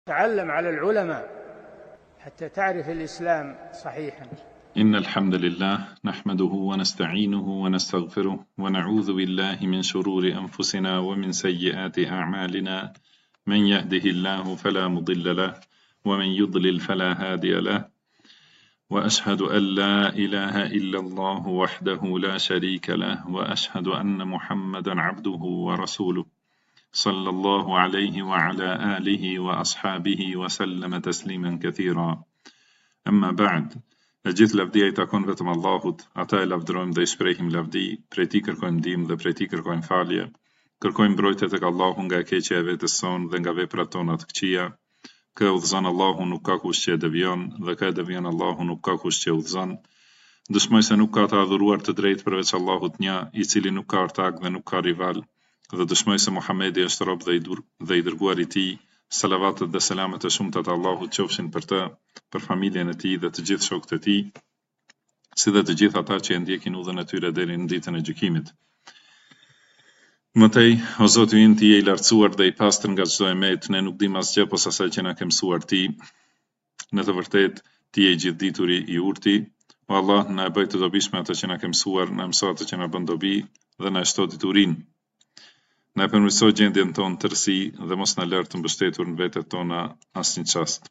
تعلم على العلماء حتى تعرف الإسلام صحيحا. إن الحمد لله نحمده ونستعينه ونستغفره ونعوذ بالله من شرور أنفسنا ومن سيئات أعمالنا. من يهده الله فلا مضل له ومن يضلل فلا هادي له، وأشهد أن لا إله إلا الله وحده لا شريك له، وأشهد أن محمدا عبده ورسوله صلى الله عليه وعلى آله وأصحابه وسلم تسليما كثيرا. أما بعد، gjithë lavdia I takon vetëm Allahut, ata e lavdërojmë dhe I shprehim lavdi, prej Tij kërkojmë ndihmë dhe prej Tij kërkojmë falje. Kërkojmë mbrojtje tek Allahu nga e keqja e vetes sonë dhe nga veprat tona të këqija. Kë udhëzon Allahu nuk ka kush që e devion, dhe kë e devion Allahu nuk ka kush që udhëzon. Dëshmoj se nuk ka të adhuruar të drejtë përveç Allahut një, I cili nuk ka ortak dhe nuk ka rival, dhe dëshmoj se Muhamedi është rob dhe I dërguar I Tij. Salavatet dhe selamet e shumta të Allahut qofshin për të, për familjen e tij dhe të gjithë shokët e tij, si dhe të gjithë ata që e ndjekin udhën e tyre deri në ditën e gjykimit. Mëtej, o Zoti ynë, Ti je I lartësuar dhe I pastër nga çdo emet, ne nuk dim asgjë posa asaj që na ke mësuar Ti. Në të vërtetë, Ti je I gjithdituri I urti. O Allah, na e bëj të dobishme atë që na ke mësuar, na mëso atë që na bën dobi dhe na shto diturinë. Na e përmirësoj gjendjen tonë tërësi dhe mos na lër të mbështetur në vetet tona asnjë çast.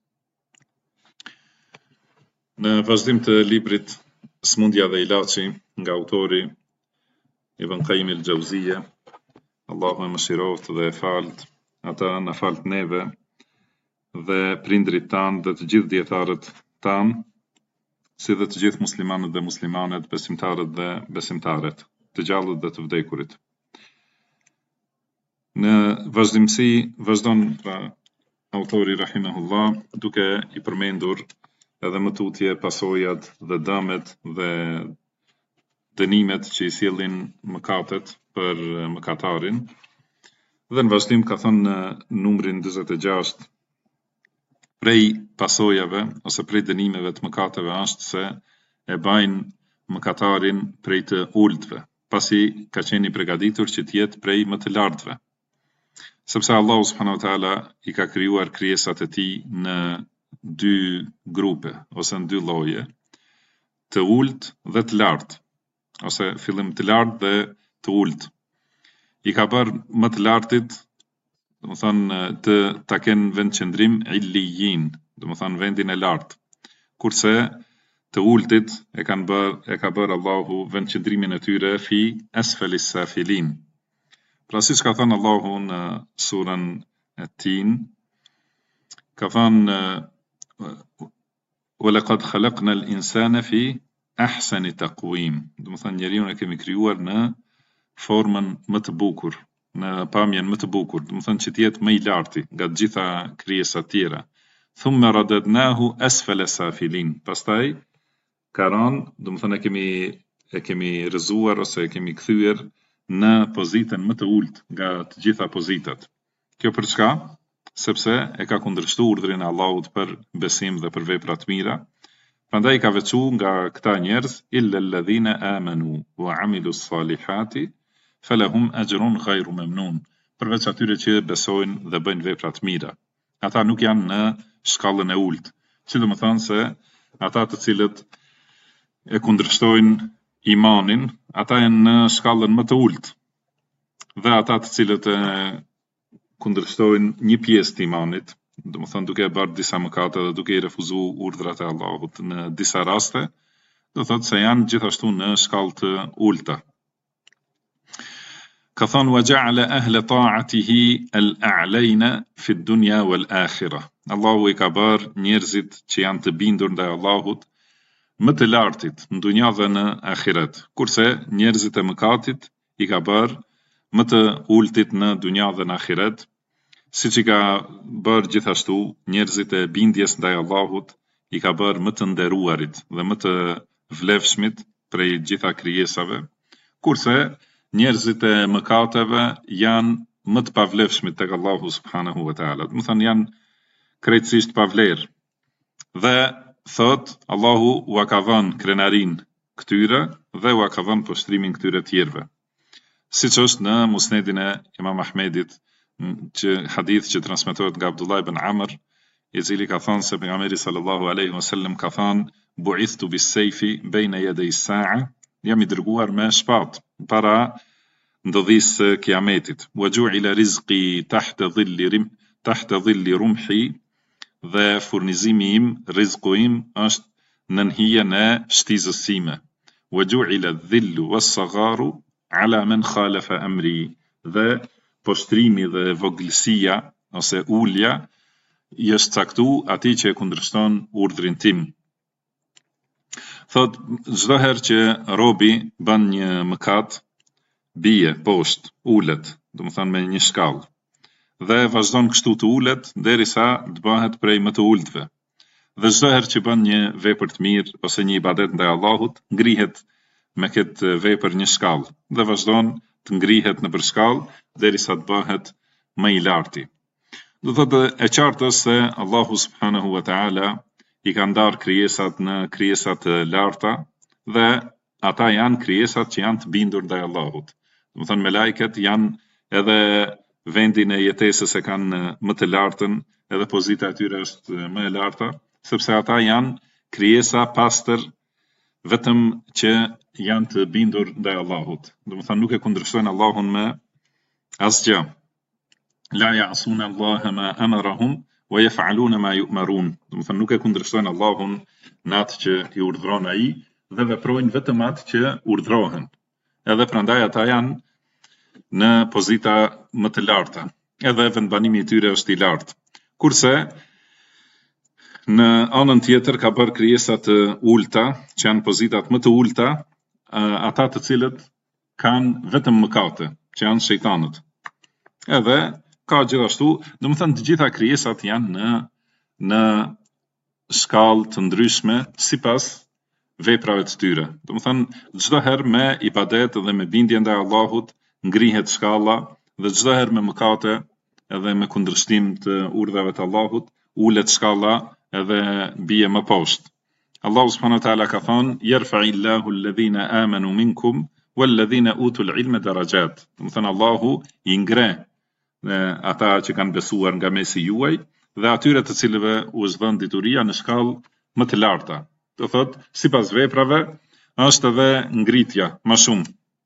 Në vazhdim të librit Smundja dhe Ilaçi nga autori Ibn Qayyim al-Jauziyja, Allahu e mëshiroft dhe e falt, ata na falt neve dhe prindrit tanë dhe të gjithë dietarët tanë, si dhe të gjithë muslimanët dhe muslimanet, besimtarët dhe besimtaret, të gjallët dhe të vdekurit. Në vazhdimsi vazhdon autori rahimahullah duke I përmendur edhe më tutje pasojat dhe dëmet dhe dënimet që I sjellin mëkatet për mëkatarin, dhe në vazhdim ka thënë në numrin 46 prej pasojave ose prej dënimeve të mëkateve është se e bajnë mëkatarin prej të ultve, pasi ka qenë I përgatitur që të jetë prej më të lartëve. Sepse Allahu subhanahu wa taala I ka krijuar krijesat e Tij në dy grupe ose në dy lloje, të ulët dhe të lartë, ose fillim të lartë dhe të ulët. I ka bërë më të lartit, domethënë të ta kenë vend qëndrim illijin, domethënë vendin e lartë, kurse të ultit e ka bërë Allahu vend qëndrimin e tyre fi asfalis safilin. Pra siç ka thënë Allahu në surën At-Tin, ka thënë وَلَقَدْ خَلَقْنَا الْإِنسَانَ فِي أَحْسَنِ تَقْوِيمٍ. Domethënë njeriu e kemi krijuar në formën më të bukur, në pamjen më të bukur, domethënë që të jetë më I larti nga të gjitha krijesat tjera. ثُمَّ رَدَدْنَاهُ أَسْفَلَ سَافِلِينَ. Pastaj ka rënë, domethënë e kemi rrëzuar ose e kemi kthyer në pozitën më të ulët nga të gjitha pozitat. Kjo për çka? Sepse e ka kundërshtuar urdhrin e Allahut për besim dhe për vepra të mira. Prandaj ka veçuar nga këta njerëz illa alladhina amanu wa amilus salihati falahum ajrun ghayru mamnun. Përveç atyre që besojnë dhe bëjnë vepra të mira. Ata nuk janë në shkallën e ulët. Si do të thonë se ata të cilët e kundërshtojnë imanin, ata janë në shkallën më të ulët. Dhe ata të cilët e kundërshtojnë një pjesë të imanit, domethënë duke bërë disa mëkate dhe duke I refuzuar urdhrat e Allahut në disa raste, do thotë se janë gjithashtu në shkallë të ulta. Ka thënë وَجَعَلَ أَهْلَ طَاعَتِهِ الْأَعْلَيْنَ فِي الدُّنْيَا وَالْآخِرَةِ. Allahu I ka bërë njerëzit që janë të bindur ndaj Allahut më të lartit në dunja dhe në ahiret, kurse njerëzit e mëkatit I ka bërë më të ultit në dunja dhe në ahiret, siç I ka bërë gjithashtu njerëzit e bindjes ndaj Allahut I ka bërë më të nderuarit dhe më të vlefshmit prej gjitha krijesave, kurse njerëzit e mëkateve janë më të pavlefshmit tek Allahu subhanahu wa taala. Do të thonë janë krejtësisht pa vlerë. Dhe thot Allahu ua ka dhënë krenarin këtyre dhe ua ka dhënë poshtrimin këtyre tjerëve. Siç është në musnedin e Imam Ahmedit që hadith që transmetohet nga Abdullah ibn Amr, i cili ka thënë se pejgamberi sallallahu alaihi wasallam ka thënë bu'ithtu bis-sayfi bayna yaday as-sa'a, jam i dërguar me shpatë para ndodhisë së kiametit. Wa ju'ila rizqi tahta dhilli rumhi, dhe furnizimi im, rizku im është në hijen e shtizës sime. Wa ju'ila adh-dhillu was-sagharu ala man khalafa amri, dhe poshtrimi dhe voglësia ose ulja i është caktu atij që e kundërshton urdhrin tim. Thot, çdo herë që robi bën një mëkat, bie poshtë, ulet, domethënë me një shkallë, dhe vazhdon kështu të ulet derisa të bëhet prej më të ultëve. Dhe çdo herë që bën një vepër të mirë ose një ibadet ndaj Allahut, ngrihet me këtë vepër një shkallë dhe vazhdon të ngrihet nëpër shkallë derisa të bëhet më i larti. Do thotë e qartë është se Allahu subhanahu wa taala i ka ndarë krijesat në krijesa të larta dhe ata janë krijesat që janë të bindur ndaj Allahut. Do thënë me lajket janë edhe vendin e jetesës e kanë më të lartën, edhe pozita e tyre është më e larta, sepse ata janë krijesa pastër vetëm që janë të bindur ndaj Allahut. Do thënë nuk e kundërshtojnë Allahun me asgjë. La ya'suna Allaha ma amarahum wa yaf'aluna ma yu'marun. Do thënë nuk e kundërshtojnë Allahun në atë që i urdhëron ai dhe veprojnë vetëm atë që urdhrohen. Edhe prandaj ata janë në pozita më të larta, edhe vendbanimi i tyre është i lartë. Kurse në anën tjetër ka bërë krijesa të ulta, që janë pozitat më të ulta, ata të cilët kanë vetëm mëkate, që janë shejtanët. Edhe ka gjithashtu, domethënë të gjitha krijesat janë në shkallë të ndryshme sipas veprave të tyre. Domethënë çdo herë me ibadet dhe me bindje ndaj Allahut ngrihet shkalla dhe çdo herë me mëkate edhe me kundërshtim të urdhave të Allahut ulet shkalla edhe bie më poshtë. Allahu subhanahu wa taala ka thënë yarfa'illahu alladhina amanu minkum walladhina utul ilma darajat. Domethënë Allahu i ngre ata që kanë besuar nga mesi juaj dhe atyre të cilëve u është dhënë dituria në shkallë më të larta. Do thotë sipas veprave është edhe ngritja më shumë.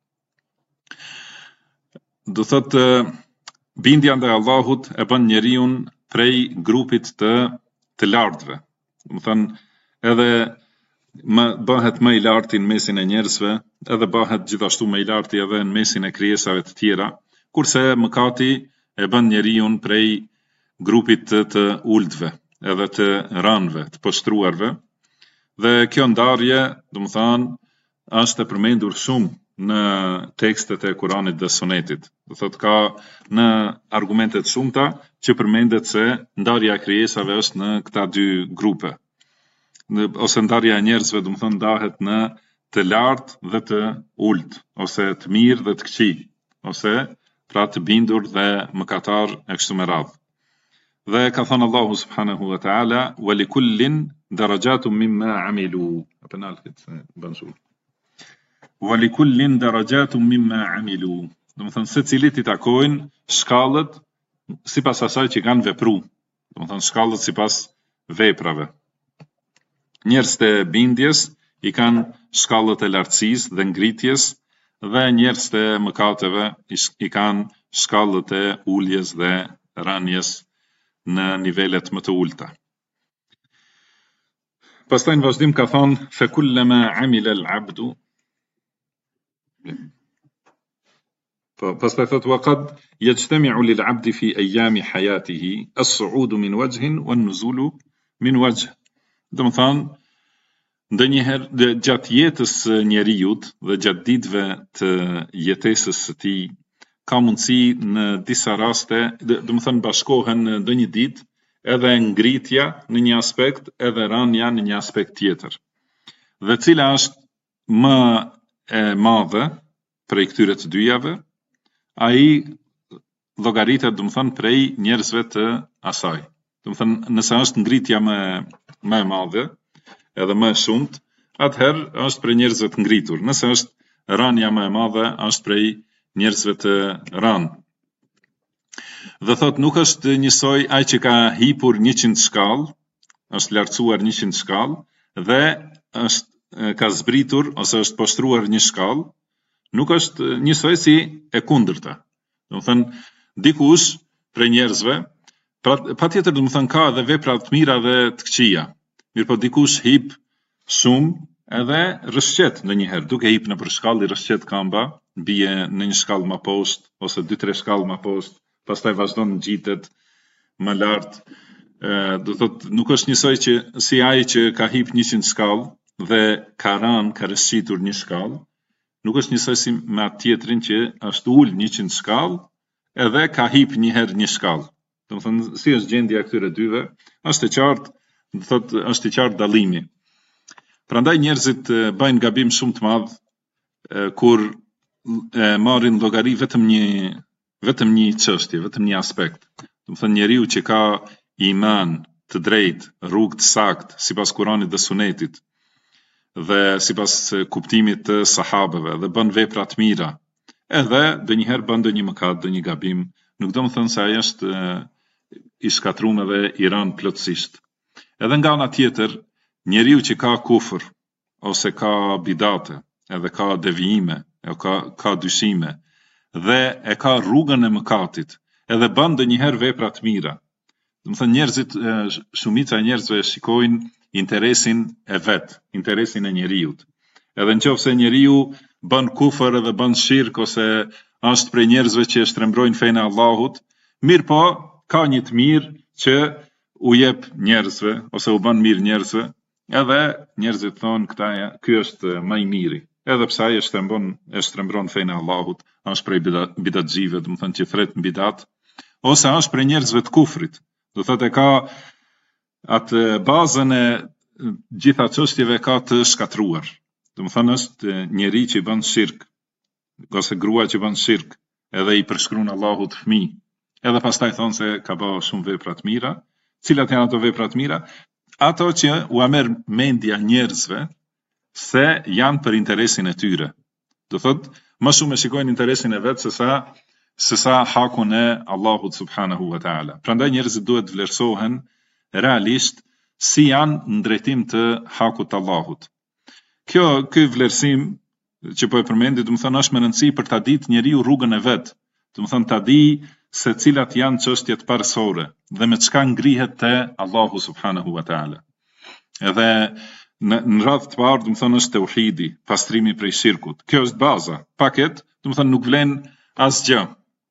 Do thotë bindja ndaj Allahut e bën njeriu prej grupit të lartëve. Do thënë edhe bëhet më i larti në mesin e njerëzve, edhe bëhet gjithashtu më i larti edhe në mesin e krijesave të tjera, kurse mëkati e bën njeriu prej grupit të ultëve, edhe të rënëve, të poshtruarve. Dhe kjo ndarje, domethënë, është e përmendur shumë në tekstet e Kuranit dhe Sunetit. Do thotë ka në argumentet shumta që përmendet se ndarja e krijesave është në këta dy grupe. Ose ndarja e njerëzve, domethënë ndahet në të lartë dhe të ulët, ose të mirë dhe të këqij, ose pra të bindur dhe mëkatar e kështu me radhë. Dhe ka thënë Allahu subhanahu wa taala wa likullin darajatun mimma amilu. Apo nalket bansu. Wa likullin darajatun mimma amilu. Domethënë secilit i takojnë shkallët sipas asaj që kanë vepruar. Domethënë shkallët sipas veprave. Njerëzit e bindjes i kanë shkallët e lartësisë dhe ngritjes, dhe njerëzit e mëkateve i kanë shkallët e uljes dhe rënies në nivelet më të ulta. Pastaj në vazhdim ka thonë fe kullama amila al-abdu. Pastaj thotë wa qad yajtami'u lil-'abdi fi ayami hayatihi as-su'udu min wajhin wan-nuzulu min wajh. Domethënë ndonjëherë gjatë jetës së njeriut dhe gjatë ditëve të jetesës së tij ka mundësi në disa raste, domethënë bashkohen në ndonjë ditë edhe ngritja në një aspekt edhe rënja në një aspekt tjetër. Dhe cila është më e madhe prej këtyre të dyjave, ai llogaritet domethënë prej njerëzve të asaj. Domethënë nëse është ngritja më e madhe edhe më e shumtë, atëherë është prej njerëzve të ngritur. Nëse është rënja më e madhe, është prej njerëzve të rënë. Dhe thot nuk është njësoj ai që ka hipur 100 shkallë, është lartësuar 100 shkallë dhe është ka zbritur ose është poshtruar një shkallë, nuk është njësoj si e kundërta. Do të thënë dikush prej njerëzve, patjetër do të thënë ka edhe vepra të mira dhe të këqija. Mirëpo dikush hip shumë edhe rrëshqet ndonjëherë, duke hip në për shkallë i rrëshqet kamba, bie në një shkallë më poshtë ose 2-3 shkallë më poshtë, pastaj vazhdon ngjitet më lart. Do thotë nuk është njësoj që si ai që ka hip 100 shkallë dhe ka rrëshqitur një shkallë, nuk është njësoj si me atë tjetrin që është ul 100 shkallë edhe ka hip një herë një shkallë. Do të thënë si është gjendja e këtyre dyve, është e qartë, do thotë është i qartë dallimi. Prandaj njerëzit bëjnë gabim shumë të madh kur marrin llogari vetëm një çështje, vetëm një aspekt. Do të thënë njeriu që ka iman të drejtë, rrugë të saktë sipas Kuranit dhe Sunetit dhe sipas kuptimit të sahabeve dhe bën vepra të mira, edhe ndonjëherë bën ndonjë mëkat, ndonjë gabim, nuk do të thënë se ai është i shkatruar dhe i rënë plotësisht. Edhe nga ana tjetër, njeriu që ka kufër ose ka bidate, edhe ka devijime, ka dyshime dhe e ka rrugën e mëkatit, edhe bën ndonjëherë vepra të mira. Do të thënë njerëzit, shumica e njerëzve shikojnë interesin e vet, interesin e njeriut. Edhe nëse njeriu bën kufër edhe bën shirk ose është prej njerëzve që shtrembrojnë fenë e Allahut, mirë po ka një të mirë që u jep njerëzve ose u bën mirë njerëzve, edhe njerëzit thonë ky është më i miri. Edhe pse ai e shtrembron fenë e Allahut, është prej bidatxive, do të thënë që thret në bidat, ose është prej njerëzve të kufrit. Do thotë ka atë bazën e gjitha çështjeve ka të shkatruar. Do të thënë është njeri që bën shirk, ose grua që bën shirk, edhe i përshkruan Allahut fëmijë. Edhe pastaj thonë se ka bërë shumë vepra të mira. Cilat janë ato vepra të mira? Ato që u merr mendja njerëzve se janë për interesin e tyre. Do thotë, më shumë e shikojnë interesin e vet se sa hakun e Allahut subhanahu wa taala. Prandaj njerëzit duhet vlerësohen realisht si janë në drejtim të hakut të Allahut. Ky vlerësim që po e përmendi, do të thënë është më rëndësi për ta ditë njeriu rrugën e vet. Do të thënë ta di se cilat janë çështjet parësore dhe me çka ngrihet te Allahu subhanahu wa taala. Edhe në radhë të parë, do të thënë është tauhidi, pastrimi prej shirkut. Kjo është baza. Paket, do të thënë nuk vlen asgjë.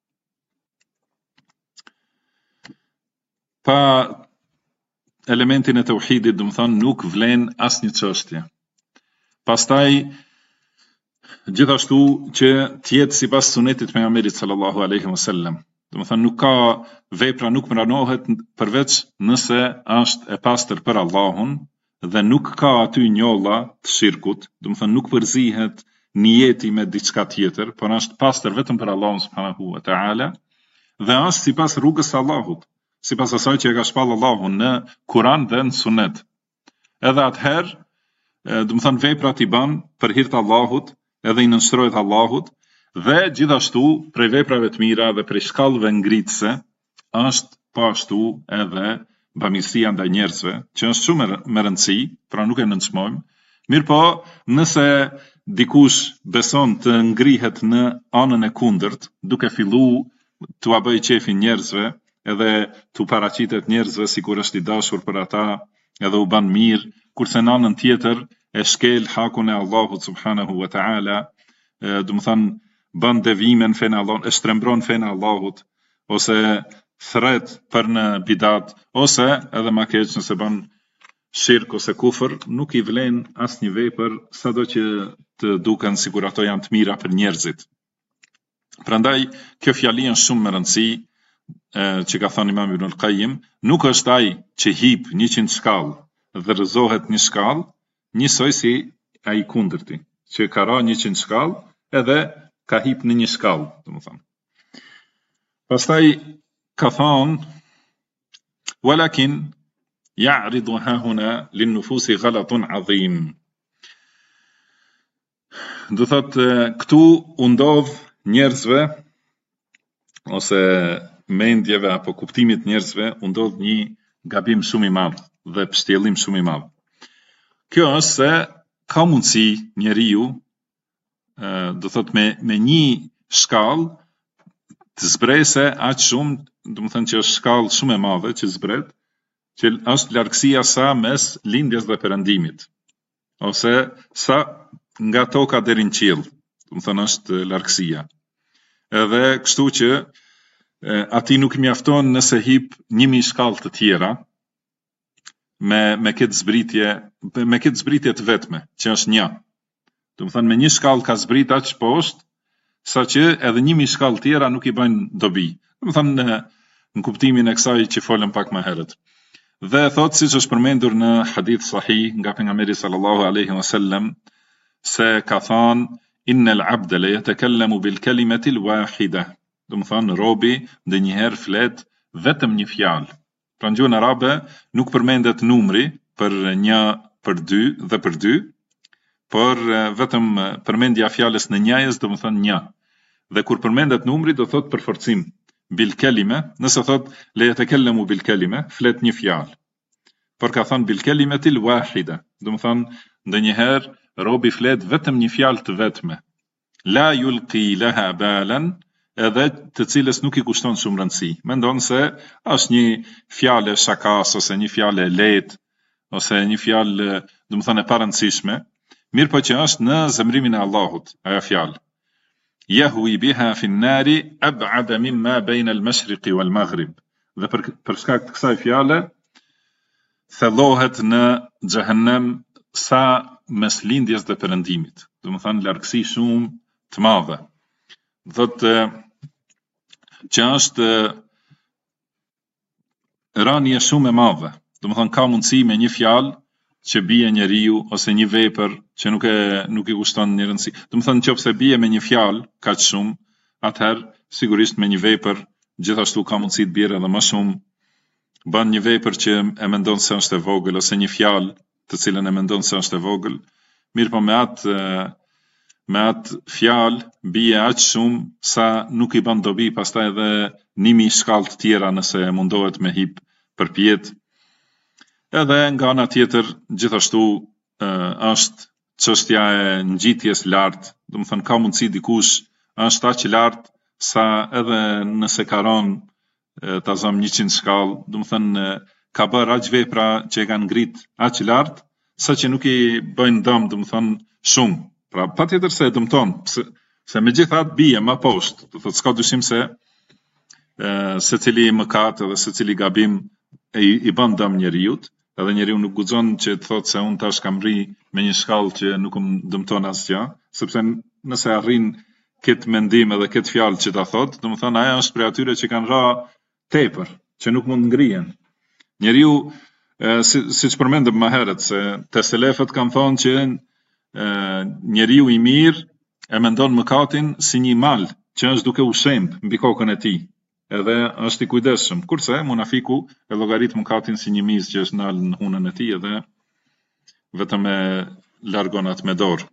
Pa elementin e tauhidit, do të thënë nuk vlen asnjë çështje. Pastaj gjithashtu që të jetë sipas sunetit të pejgamberit sallallahu alaihi wasallam. Do të thënë nuk ka vepra nuk pranohet përveç nëse është e pastër për Allahun dhe nuk ka aty njolla të shirkut, do të thënë nuk përzihet niyeti me diçka tjetër, por është pastër vetëm për Allahun subhanahu wa taala dhe është sipas rrugës së Allahut, sipas asaj që e ka shpall Allahun në Kur'an dhe në Sunet. Edhe atëherë, do të thënë veprat i bën për hir të Allahut, edhe i nënshtrohet Allahut, dhe gjithashtu prej veprave të mira dhe prej shkallëve ngritëse është po ashtu edhe bamirësia ndaj njerëzve, që është shumë me rëndësi, pra nuk e nënçmojmë. Mirëpo, nëse dikush beson të ngrihet në anën e kundërt, duke filluar t'u bëj qefin njerëzve, edhe t'u paraqitet njerëzve sikur është i dashur për ata, edhe u bën mirë, kurse në anën tjetër e shkel hakun e Allahut subhanahu wa taala, do të thënë bën devijime në fenë e Allahut, e shtrembron fenë e Allahut, ose thret për në bidat, ose edhe më keq nëse bën shirk ose kufër, nuk i vlen asnjë vepër, sado që të duken sikur ato janë të mira për njerëzit. Prandaj kjo fjali është shumë me rëndësi, që ka thënë Imam Ibn al-Qayyim, nuk është ai që hip 100 shkallë dhe rrëzohet një shkallë, njësoj si ai kundërti, që ka ra 100 shkallë edhe ka hip në një shkallë, domethënë. Pastaj ka thënë walakin ya'ridu hahuna lin-nufusi ghalatun 'azim. Do thotë këtu u ndodh njerëzve ose mendjeve apo kuptimit njerëzve u ndodh një gabim shumë i madh dhe pështjellim shumë i madh. Kjo është se ka mundësi njeriu do thot me një shkallë të zbrese aq shumë, do të thënë që është shkallë shumë e madhe që zbret, që është largësia sa mes lindjes dhe perëndimit, ose sa nga toka deri në qiell, do të thënë është largësia. Edhe kështu që ati nuk mjafton nëse hip 1000 shkallë të tjera me këtë zbritje të vetme, që është një. Do të thënë me një shkallë ka zbrit aq poshtë, saqë edhe 1000 shkallë tjera nuk i bëjnë dobi. Do të thënë në kuptimin e kësaj që folëm pak më herët. Dhe thotë siç është përmendur në hadith sahih nga pejgamberi sallallahu alaihi wasallam se ka thënë innal abda la yatakallamu bil kalimati al wahida. Do të thënë robi ndonjëherë flet vetëm një fjalë. Pra në gjuhën arabe nuk përmendet numri për 1, për 2 dhe për 2, por vetëm përmendja fjalës në njajës do të thënë një. Dhe kur përmendet numri do thot përforcim. Bil kelime, nëse thot le yatakallamu bil kelime, flet një fjalë. Por ka thënë bil kelimatil wahida, do të thënë ndonjëherë robi flet vetëm një fjalë të vetme. La yulqi laha balan, edhe të cilës nuk i kushton shumë rëndësi. Mendon se është një fjalë shakas ose një fjalë e lehtë ose një fjalë, do të thënë e parëndësishme, mirë po që është në zemrimin e Allahut, ajo fjalë. Yahwi biha fi an-nari ab'ada mimma bayna al-mashriqi wal-maghrib. Dhe për shkak të kësaj fjale thellohet në xhehenem sa mes lindjes dhe perëndimit. Do të thënë largësi shumë të madhe. Thotë që është rënje shumë e madhe. Do të thënë ka mundësi me një fjalë që bie njeriu ose një vepër që nuk i kushton një rëndësi. Do të thënë nëse bie me një fjalë kaq shumë, atëherë sigurisht me një vepër gjithashtu ka mundësi të bjerë edhe më shumë. Bën një vepër që e mendon se është e vogël ose një fjalë të cilën e mendon se është e vogël, mirë po me atë fjalë bie aq shumë sa nuk i bën dobi pastaj edhe 1000 shkallë të tjera nëse mundohet me hip përpjet. Edhe nga ana tjetër gjithashtu është çështja e ngjitjes lart, do të thënë ka mundësi dikush është aq lart sa edhe nëse ka rënë ta zëm 100 shkallë, do të thënë ka bërë aq vepra që e kanë ngrit aq lart saqë nuk i bëjnë dëm, do të thënë shumë. Pra patjetër se e dëmton, se megjithatë bie më poshtë, do thotë s'ka dyshim se secili mëkat edhe secili gabim i bën dëm njeriut. Edhe njeriu nuk guxon që të thotë se unë tash kam rri me një shkallë që nuk më dëmton asgjë, sepse nëse arrin këtë mendim edhe këtë fjalë që ta thotë, do të thonë ajo është për atyre që kanë ra tepër, që nuk mund ngrihen. Njeriu siç përmendëm më herët se te selefët kanë thonë që njeriu i mirë e mendon mëkatin si një mal që është duke u shemb mbi kokën e tij. Edhe është i kujdesshëm, kurse munafiku e llogarit mëkatin si një mizë që është nal në hunën e tij edhe vetëm e largon atë me dorë.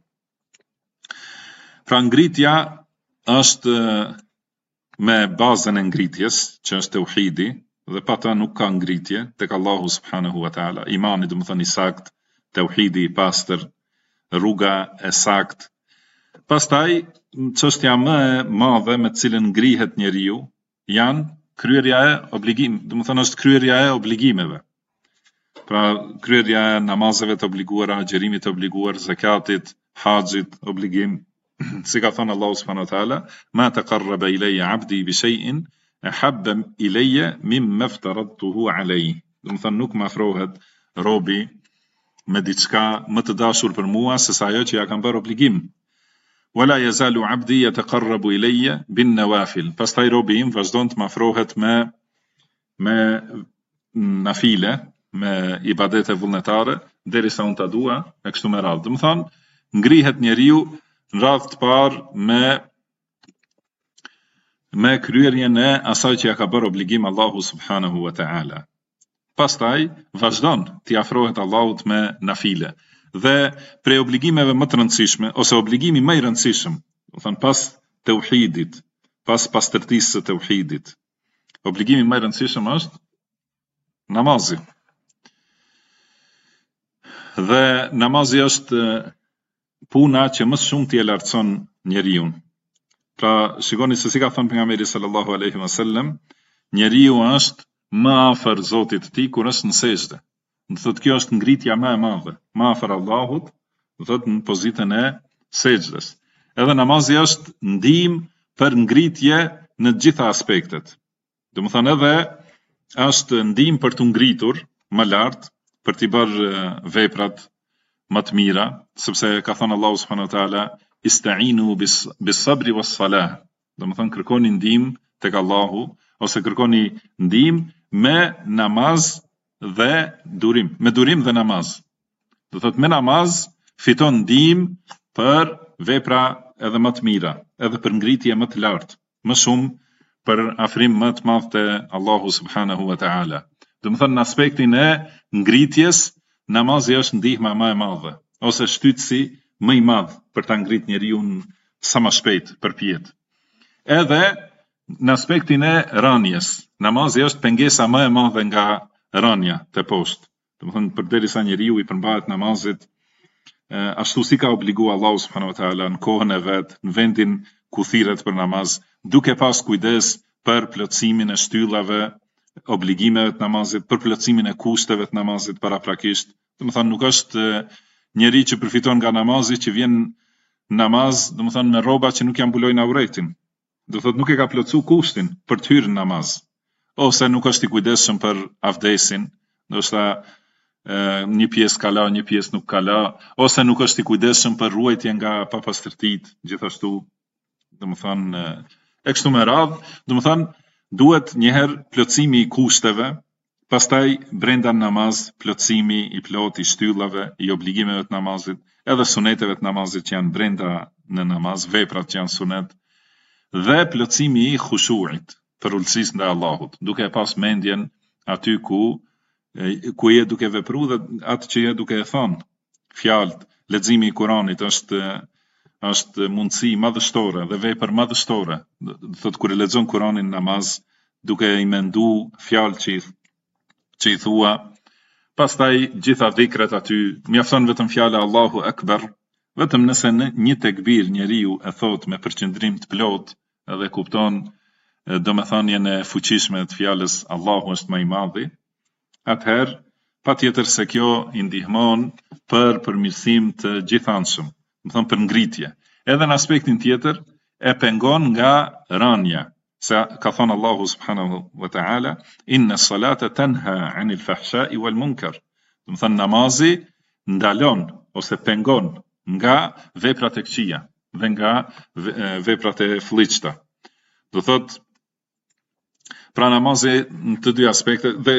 Pra ngritja është me bazën e ngritjes, që është tauhidi, dhe pa ta nuk ka ngritje tek Allahu subhanahu wa taala. Imani do të thënë i sakt, tauhidi i pastër, rruga e sakt. Pastaj çështja më e madhe me të cilën ngrihet njeriu janë kryerja e obligim, do të thënë është kryerja e obligimeve. Pra kryerja e namazeve të obliguara, agjerimit të obliguar, zakatit, haxhit, obligim. Si ka thënë Allahu subhanahu wa taala, ma taqarraba ilayya 'abdi bi shay'in ahabba ilayya mimma aftaradtuhu alayhi. Do të thënë nuk më afrohet robi me diçka më të dashur për mua se sa ajo që ja kam bërë obligim. Wala yazalu 'abdi yataqarrabu ilayya bin nawafil. Pastaj robi im vazhdon të më afrohet me nafile, me ibadete vullnetare derisa unë ta dua e kështu me radhë. Do të thonë ngrihet njeriu në radhë të parë me kryerjen e asaj që ja ka bërë obligim Allahu subhanahu wa taala. Pastaj vazhdon t'i afrohet Allahut me nafile. Dhe prej obligimeve më të rëndësishme ose obligimi më i rëndësishëm, do të thënë pas tauhidit, pas pastërtisë së tauhidit, Obligimi më i rëndësishëm është namazi. Dhe namazi është puna që më shumë t'i e lartëson njeriu. Pra, shikoni se si ka thënë pejgamberi sallallahu alaihi wasallam, njeriu është më afër Zotit të tij kur është në sejdë. Do thotë kjo është ngritja më e madhe, më afër Allahut, do thotë në pozitën e sejdës. Edhe namazi është ndihmë për ngritje në të gjitha aspektet. Do të thonë edhe është ndihmë për të ngritur më lart, për t'i bërë veprat më të mira, sepse ka thënë Allahu subhanahu wa taala ista'inu bis sabri was salah. Do të thonë kërkoni ndihmë tek Allahu ose kërkoni ndihmë me namaz dhe durim, me durim dhe namaz. Do thotë me namaz fiton ndihmë për vepra edhe më të mira, edhe për ngritje më të lartë, më shumë për afrim më të madh te Allahu subhanahu wa taala. Do të thonë në aspektin e ngritjes, namazi është ndihma më e madhe, ose shtytësi më i madh për ta ngritur njeriu sa më shpejt përpjet. Edhe në aspektin e rënies, namazi është pengesa më e madhe nga rënia te poshtë. Do të thonë përderisa njeriu i përmbahet namazit, ashtu si ka obliguar Allahu subhanahu wa taala në kohën e vet, në vendin ku thirret për namaz, duke pas kujdes për plotësimin e shtyllave, obligimeve të namazit, për plotësimin e kushteve të namazit paraprakisht. Do të thonë nuk është njeri që përfiton nga namazi që vjen namaz, do të thonë me rroba që nuk ja mbulojnë auretin. Do thotë nuk e ka plotësuar kushtin për të hyrë në namaz. Ose nuk është i kujdesshëm për avdesin, ndoshta një pjesë ka la, një pjesë nuk ka la, ose nuk është i kujdesshëm për ruajtje nga papastërtitë, gjithashtu, domethënë e kështu me radhë, domethënë duhet njëherë plotësimi i kushteve, pastaj brenda namaz plotësimi i plot i shtyllave, i obligimeve të namazit, edhe suneteve të namazit që janë brenda në namaz, veprat që janë sunet, dhe plotësimi i khushuit, për ulësisë ndaj Allahut, duke pas mendjen aty ku je duke vepruar dhe atë që je duke e thënë. Fjalët, leximi i Kuranit është mundësi madhështore dhe vepër madhështore. Do thotë kur e lexon Kuranin në namaz, duke i mendu fjalë që i thua, pastaj gjitha dhikret aty, mjafton vetëm fjala Allahu Akbar, vetëm nëse në një tekbir njeriu e thot me përqendrim të plot edhe kupton domethënien e fuqishme të fjalës Allahu është më i madhi, atëherë patjetër se kjo i ndihmon për përmirësim të gjithanshëm, do thonë për ngritje. Edhe në aspektin tjetër e pengon nga rënia, se ka thënë Allahu subhanahu wa taala inna salata tanha 'anil fahsha'i wal munkar. Do thonë namazi ndalon ose pengon nga veprat e këqija dhe nga veprat e fllihshta. Do thotë pra namazi në të dy aspekte dhe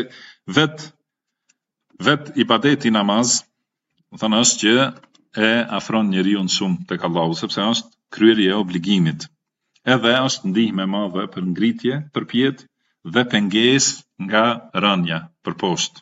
vet ibadeti namaz, do thonë është që e afron njeriu shumë tek Allahu, sepse është kryerje e obligimit. Edhe është ndihmë e madhe për ngritje, përpjet dhe pengesë nga rënia për poshtë.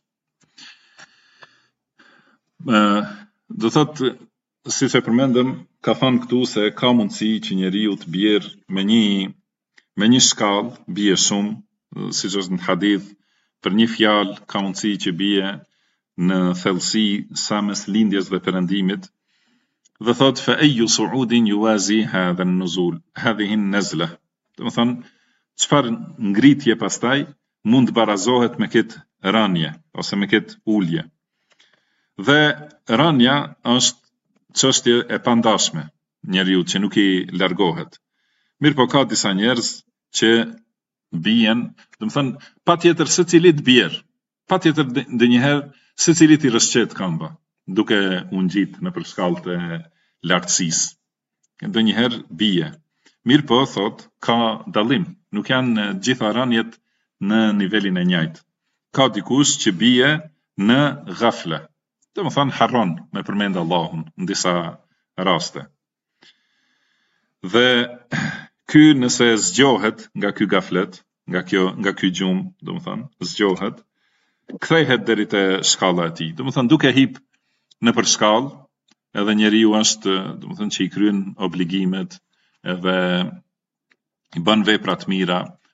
Do thotë, siç e përmendëm, ka thënë këtu se ka mundësi që njeriu të bjerë me një shkallë, bie shumë, siç është në hadith, për një fjalë ka mundësi që bie në thellësi sa mes lindjes dhe perëndimit, dhe thot fa ayu su'udin yuwazi hadha an-nuzul hadhihi an-nazla. Do të thonë çfarë ngritje pastaj mund të barazohet me këtë rënje ose me këtë ulje. Dhe rënja është çështje e pandashme njeriu që nuk i largohet. Mirë po ka disa njerëz që bien, do të thonë patjetër secilit bjer, patjetër ndonjëherë secilit i rrëshqet këmba, duke u ngjit në për shkallët e lartësisë. Ndonjëherë bie. Mirë po thot ka dallim, nuk janë gjitha rënjet në nivelin e njëjtë. Ka dikush që bie në ghafle, do të thonë harron me përmend Allahun në disa raste. Dhe ky nëse zgjohet nga ky gaflet, nga ky gjumë, do të thonë, zgjohet, kthehet deri te shkalla e tij. Do të thonë duke hip në për shkallë, edhe njeriu është, do të thonë që i kryen obligimet, edhe i bën vepra të mira,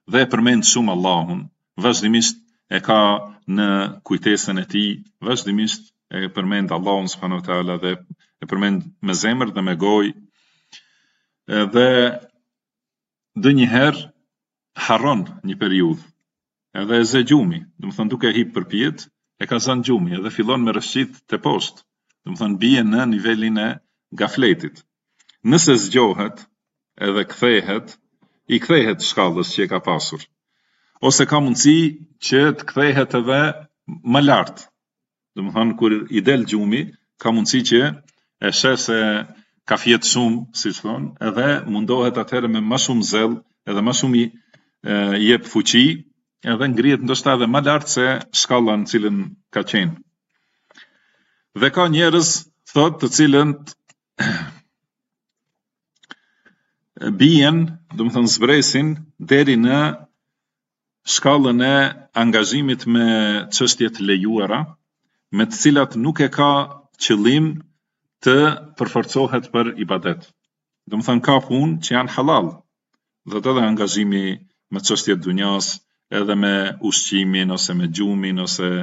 dhe e përmend shumë Allahun, vazhdimisht e ka në kujtesën e tij, vazhdimisht e përmend Allahun subhanahu wa taala dhe e përmend me zemër dhe me gojë, dhe ndonjëherë harron një periudhë, edhe e zë gjumi, domethënë duke hip përpjet, e ka zënë gjumi edhe fillon me rëshqit të poshtë, domethënë bie në nivelin e gafletit. Nëse zgjohet edhe kthehet, i kthehet shkallës që e ka pasur, ose ka mundësi që të kthehet edhe më lart. Domethënë kur i del gjumi, ka mundësi që e sheh se ka fjet shumë, siç thonë, edhe mundohet atëherë me më shumë zell, edhe më shumë i jep fuqi, edhe ngrihet ndoshta edhe më lart se shkalla në cilën ka qenë. Dhe ka njerëz, thot, të cilën bien, domethënë zbresin deri në shkallën e angazhimit me çështje të lejuara, me të cilat nuk e ka qëllim të përforcohet për ibadet. Domethënë ka punë që janë halal, dhe edhe angazhimi me çështje të dunjas, edhe me ushqimin ose me gjumin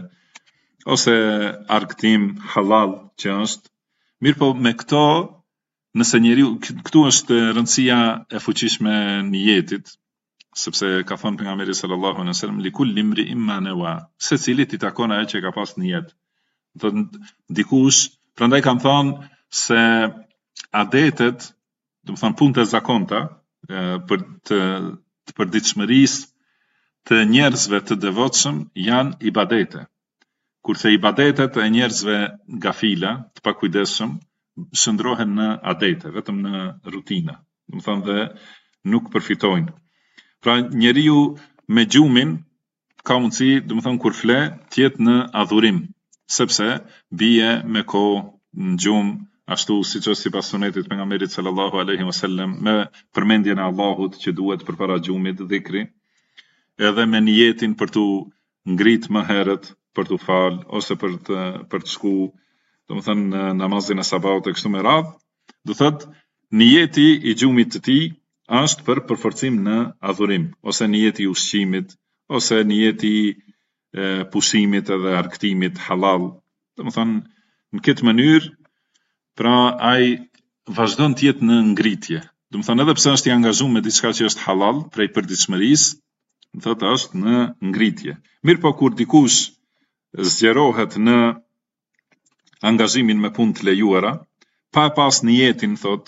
ose argëtim halal që është. Mirë po me këto, nëse njeriu, këtu është rëndësia e fuqishme e niyetit, sepse ka thënë pejgamberi sallallahu alaihi wasallam likulli imri'in ma nawa, secilit i takon ajo që ka pas niyet. Do dikush, prandaj kam thënë se adetet, do të thënë punët e zakonta për të përditshmërisë të njerëzve të devotshëm janë ibadete. Kurse ibadetet e njerëzve gafila, të pakujdesshëm, shndrohen në adete, vetëm në rutina. Do të thënë dhe nuk përfitojnë. Pra njeriu me gjumin ka mundësi, do të thënë kur fle, të jetë në adhurim, sepse bie me kohë në gjumë, ashtu siç është sipas sunetit pejgamberit sallallahu alaihi wasallam, me përmendjen e Allahut që duhet përpara gjumit, dhikri, edhe me niyetin për të ngrit më herët, për të fal ose për të shku, domethënë në namazin e sabahut e kështu me radhë, do thotë niyeti i gjumit të tij është për përforcim në adhurim, ose niyeti i ushqimit, ose niyeti i pushimit edhe argëtimit halal. Domethënë në këtë mënyrë, pra ai vazhdon të jetë në ngritje. Domethënë edhe pse është i angazhuar me diçka që është halal prej përditshmërisë, thotë është në ngritje. Mirë po kur dikush zgjerohet në angazhimin me punë të lejuara, pa pas niyetin, thotë,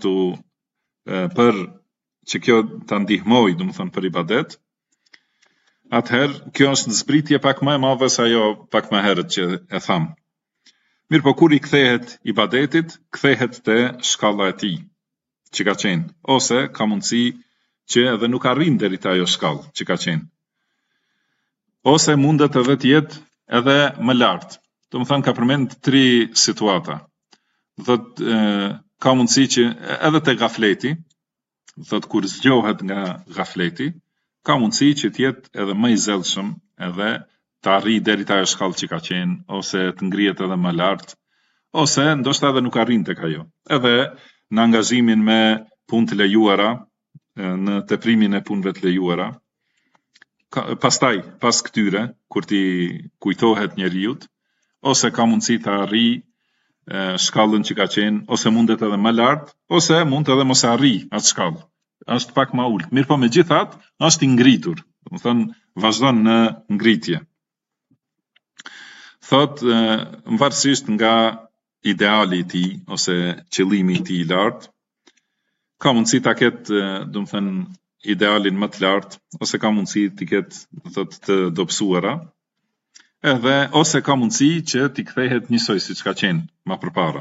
për që kjo ta ndihmojë, domethënë për ibadet, atëherë kjo është në zbritje pak më e madhe se ajo pak më herët që e tham. Mirë po kur i kthehet ibadetit, kthehet te shkalla e tij që ka qenë, ose ka mundësi që edhe nuk arrin deri te ajo shkallë që ka qenë. Ose mundet edhe të jetë edhe më lart. Domethënë ka përmend 3 situata. Thotë ka mundësi që edhe te gafleti, thotë kur zgjohet nga gafleti, ka mundësi që të jetë edhe më i zellshëm, edhe të arrijë deri te ajo shkallë që ka qenë, ose të ngrihet edhe më lart, ose ndoshta edhe nuk arrin tek ajo. Edhe në angazhimin me punë të lejuara, në teprimin e punëve të lejuara, pastaj, pas këtyre, kur ti kujtohet njeriut, ose ka mundësi të arrijë shkallën që ka qenë, ose mundet edhe më lart, ose mund edhe mos arrijë atë shkallë. Është pak më ulët. Mirë po megjithatë, është i ngritur. Domethënë vazhdon në ngritje. Thotë, varësisht nga ideali i tij ose qëllimi i tij i lartë, ka mundësi ta ketë, domethënë idealin më të lartë, ose ka mundësi të ketë, thotë, të dobësuara, edhe ose ka mundësi që t'i kthehet njësoj siç ka qenë më përpara.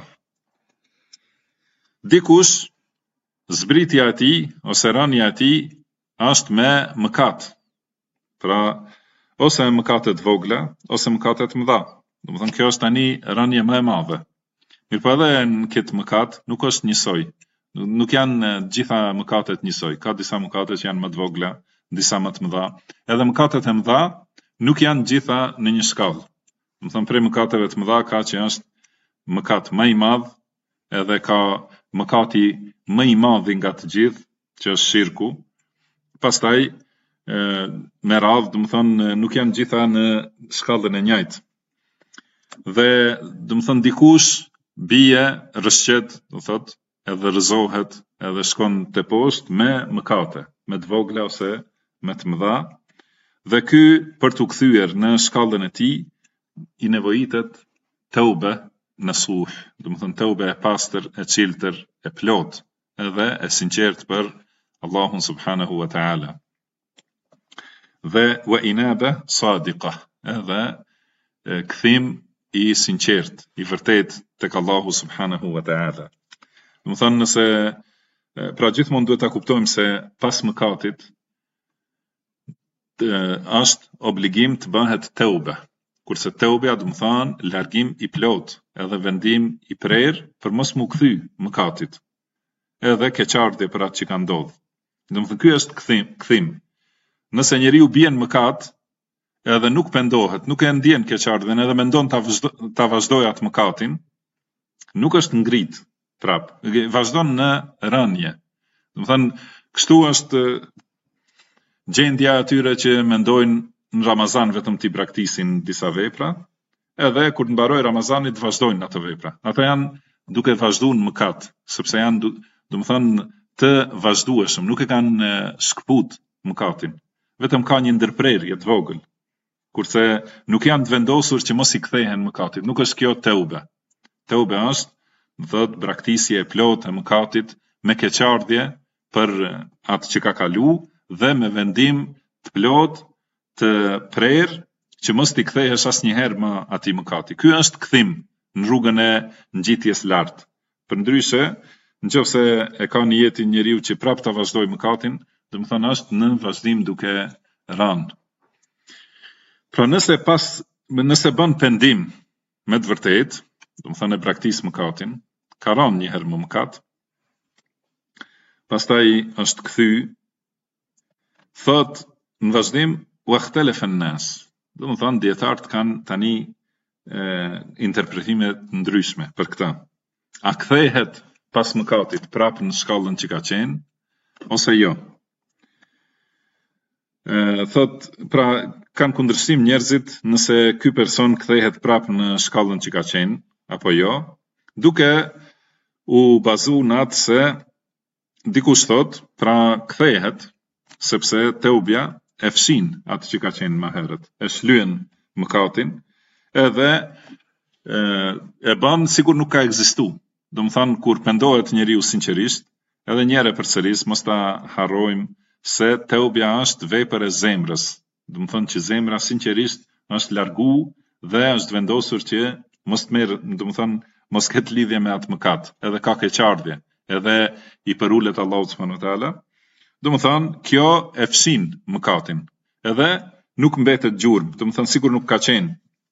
Dikush zbritja e tij ose rënia e tij është me mëkat. Pra, ose mëkate të vogla, ose mëkate të mëdha. Domethënë kjo është tani rënia më e madhe. Mirë po edhe në këtë mëkat nuk është njësoj. Nuk janë gjitha mëkatet njësoj. Ka disa mëkate që janë më të vogla, disa më të mëdha. Edhe mëkatet e mëdha nuk janë gjitha në një shkallë. Domethënë prej mëkateve të mëdha ka që është mëkat më i madh, edhe ka mëkati më i madh nga të gjithë, që është shirku. Pastaj me radhë, do të thonë nuk janë gjitha në shkallën e njëjtë. Dhe do të thonë dikush bie rrëshqet, do thotë, edhe rrëzohet, edhe shkon te poshtë me mëkate, me të vogla ose me të mëdha. Dhe ky për t'u kthyer në shkallën e tij i nevojitet tauba nasuh, do të thonë tauba e pastër, e çiltër, e plot, edhe e sinqert për Allahun subhanahu wa ta'ala. Dhe wa inaba sadiqa, edhe kthim i sinqert, i vërtet tek Allahu subhanahu wa ta'ala. Do të thonë nëse pra gjithmonë duhet ta kuptojmë se pas mëkatit është obligim të bëhet tauba. Kurse tauba do të thonë largim i plot, edhe vendim i prerë për mos mu kthy mëkatit. Edhe keqardhje për atë që ka ndodhur. Do të thonë ky është kthim. Nëse njeriu bie në mëkat, edhe nuk pendohet, nuk e ndjen keqardhjen, edhe mendon ta vazhdojë atë mëkatin, nuk është ngrit prap, vazhdon në rënje. Do të thonë kështu është gjendja atyre që mendojnë në Ramazan vetëm t'i braktisin disa vepra, edhe kur të mbaroj Ramazani të vazhdojnë ato vepra. Ata janë duke vazhduar në mëkat, sepse janë do të thonë të vazhdueshëm, nuk e kanë shkput mëkatin. Vetëm ka një ndërprerje të vogël. Kurse nuk janë të vendosur që mos i kthehen mëkatit, nuk është kjo tauba. Tauba është, do thotë, braktisje e plotë e mëkatit me keqardhje për atë që ka kalu dhe me vendim të plot të prerë që mos t'i kthehesh asnjëherë më atij mëkati. Ky është kthim në rrugën e ngjitjes lart. Përndryshe, nëse e ka në jetë njeriu që prap ta vazhdoj mëkatin, do të thonë është në vazhdim duke rënë. Pra nëse bën pendim me të vërtetë, do të thonë e braktis mëkatin, ka rënë një herë më mëkat, pastaj është kthy, thot në vazhdim waqtalafa an-nas. Do të thonë dietarët kanë tani interpretime të ndryshme për këtë. A kthehet pas mëkatit prapë në shkallën që ka qenë ose jo? Thot, pra kanë kundërshtim njerëzit nëse ky person kthehet prapë në shkallën që ka qenë apo jo, duke u bazu në atë se dikush thot, pra kthehet sepse teubja e fshin atë që ka qenë më herët, e shlyen mëkatin, edhe e bën sikur nuk ka ekzistuar. Do të thonë kur pendohet njeriu sinqerisht, edhe një herë përsëris mos ta harrojmë se teubja është vepër e zemrës. Do të thonë që zemra sinqerisht është largu dhe është vendosur që mos merr, do të thonë mos ketë lidhje me atë mëkat, edhe ka keqardhje, edhe i përulet Allahu subhanahu wa taala. Do të thonë kjo e fshin mëkatin, edhe nuk mbetet gjurmë, do të thonë sikur nuk ka qenë.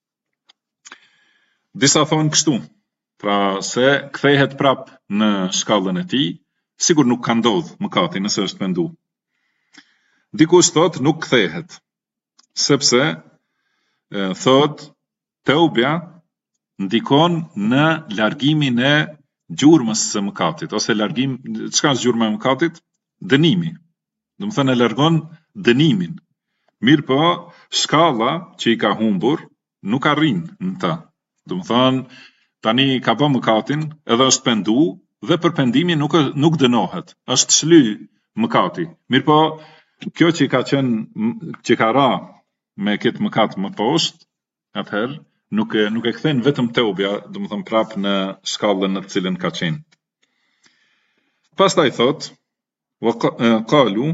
Disa thonë kështu, pra se kthehet prap në shkallën e tij, sikur nuk ka ndodhur mëkati nëse është pendu. Dikush thot nuk kthehet, sepse thot teubja ndikon në largimin e gjurmës së mëkatit, ose largim, çka është gjurma e mëkatit? Dënimi. Do të thënë e largon dënimin. Mirë po, shkalla që i ka humbur nuk arrin në ta. Do të thënë tani ka bë mëkatin, edhe është pendu dhe për pendimin nuk dënohet, është shly mëkati. Mirë po, kjo që ka qenë, që ka ra me këtë mëkat më poshtë, atëherë nuk e kthen vetëm teubja, do të thënë prap në shkallën në të cilën ka qenë. Pastaj thot, qalu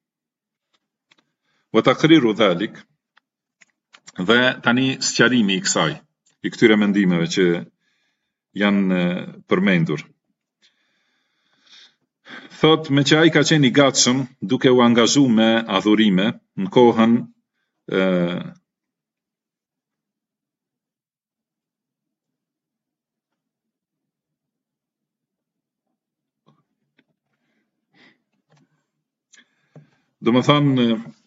wa taqriru dhalik, dhe tani sqarimi i kësaj, i këtyre mendimeve që janë përmendur. Thot, me që ai ka qenë i gatshëm duke u angazhu me adhurime në kohën do më thonë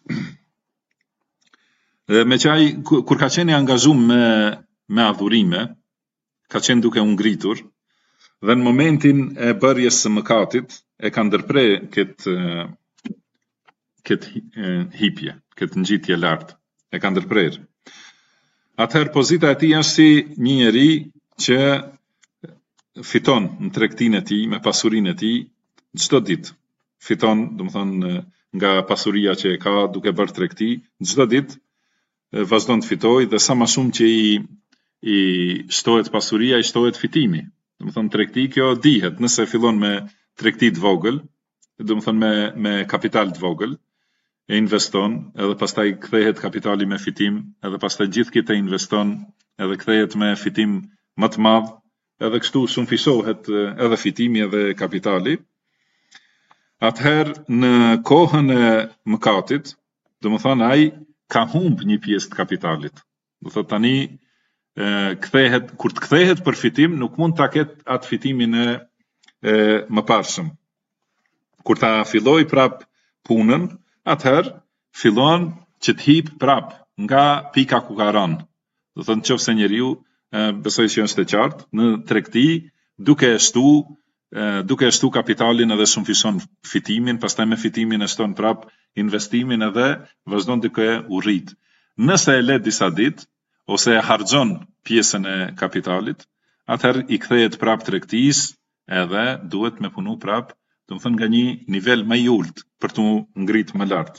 me që ai kur ka qenë i angazhuar me adhurime, ka qenë duke u ngritur, dhe në momentin e bërjes së mëkatit e ka ndërprer këtë hipje, këtë ngjitje lartë, e ka ndërprerë. Atëherë pozita e tij është si një njeri që fiton në tregtinë e tij me pasurinë e tij çdo ditë. Fiton, domethënë, nga pasuria që e ka duke bërë tregti, çdo ditë vazhdon të fitojë dhe sa më shumë që i shtohet pasuria, i shtohet fitimi. Domethënë tregti kjo dihet, nëse fillon me tregti të vogël, domethënë me kapital të vogël, e investon, edhe pastaj kthehet kapitali me fitim, edhe pastaj gjithë këtë investon, edhe kthehet me fitim më të madh, edhe kështu shumë fishohet edhe fitimi edhe kapitali. Atëherë në kohën e mëkatit, domethënë ai ka humb një pjesë të kapitalit. Do thotë tani kur të kthehet për fitim, nuk mund ta ketë atë fitimin e mëparshëm. Kur ta filloj prap punën, atëherë fillon që të hip prap nga pika ku ka rënë. Do thotë nëse njeriu besoj që është e qartë, në tregti duke shtu kapitalin edhe shumë fishon fitimin, pastaj me fitimin e shton prap investimin edhe vazhdon duke u rrit. Nëse e le disa ditë ose e harxhon pjesën e kapitalit, atëherë i kthehet prap tregtisë edhe duhet me punu prap, domethënë nga një nivel më i ulët për të ngrit më lart.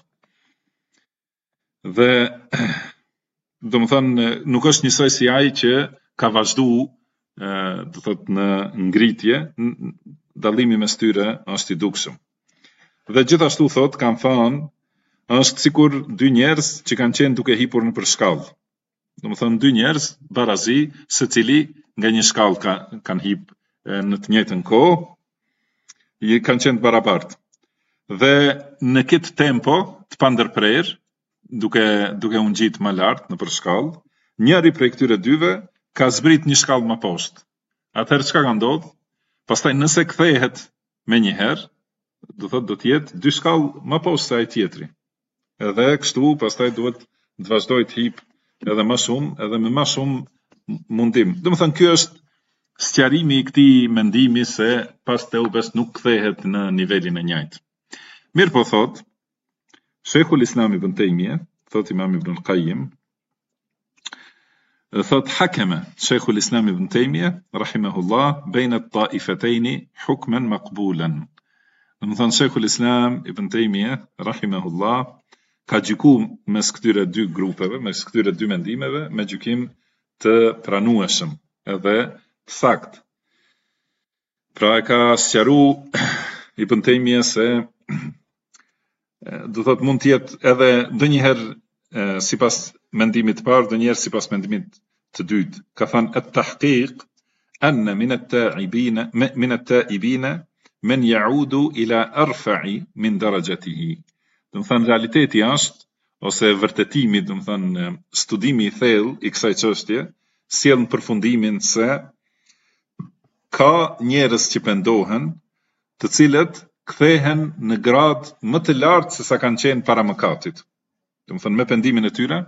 Dhe domethënë nuk është njësoj si ai që ka vazhdu do thotë në ngritje, dallimi mes tyre është i dukshëm. Dhe gjithashtu thotë kam thënë, është sikur dy njerëz që kanë qenë duke hipur në për shkallë. Domethënë dy njerëz barazi, secili nga një shkallë kanë hip në të njëjtën kohë, kanë qenë barabartë. Dhe në këtë tempo të pandërprer, duke u ngjit më lart në për shkallë, njëri prej këtyre dyve ka zbrit një shkallë më poshtë. Atëherë çka ka ndodhur? Pastaj nëse kthehet me një herë, do thotë do të jetë dy shkallë më poshtë se ai tjetri. Edhe kështu pastaj duhet të vazhdoj të hip edhe më shumë, edhe me më shumë mundim. Domethënë ky është sqarimi i këtij mendimi se pas teubes nuk kthehet në nivelin e njëjtë. Mirë po thot, Sheikhul Islam ibn Taymiyah, thot Imam Ibn al-Qayyim, thot hakama Sheikhul Islam ibn Taymiyah rahimahullah baina at-ta'ifatayn hukman maqbulan. Domethënë Sheikhul Islam ibn Taymiyah rahimahullah ka gjyku mes këtyre dy grupeve, mes këtyre dy mendimeve, me gjykim të pranueshëm edhe të saktë. Pra e ka sqaru Ibn Taymiyah se do thot mund të jetë edhe ndonjëherë sipas mendimit të parë, ndonjëherë sipas mendimit të dytë. Ka thënë at-tahqiq anna min at-ta'ibin man ya'udu ila arfa'i min darajatihi. Do të thënë realiteti është ose vërtetimi, do të thënë studimi i thellë i kësaj çështje sjell në përfundimin se ka njerëz që pendohen, të cilët kthehen në grad më të lartë se sa kanë qenë para mëkatit. Do të thënë me pendimin e tyre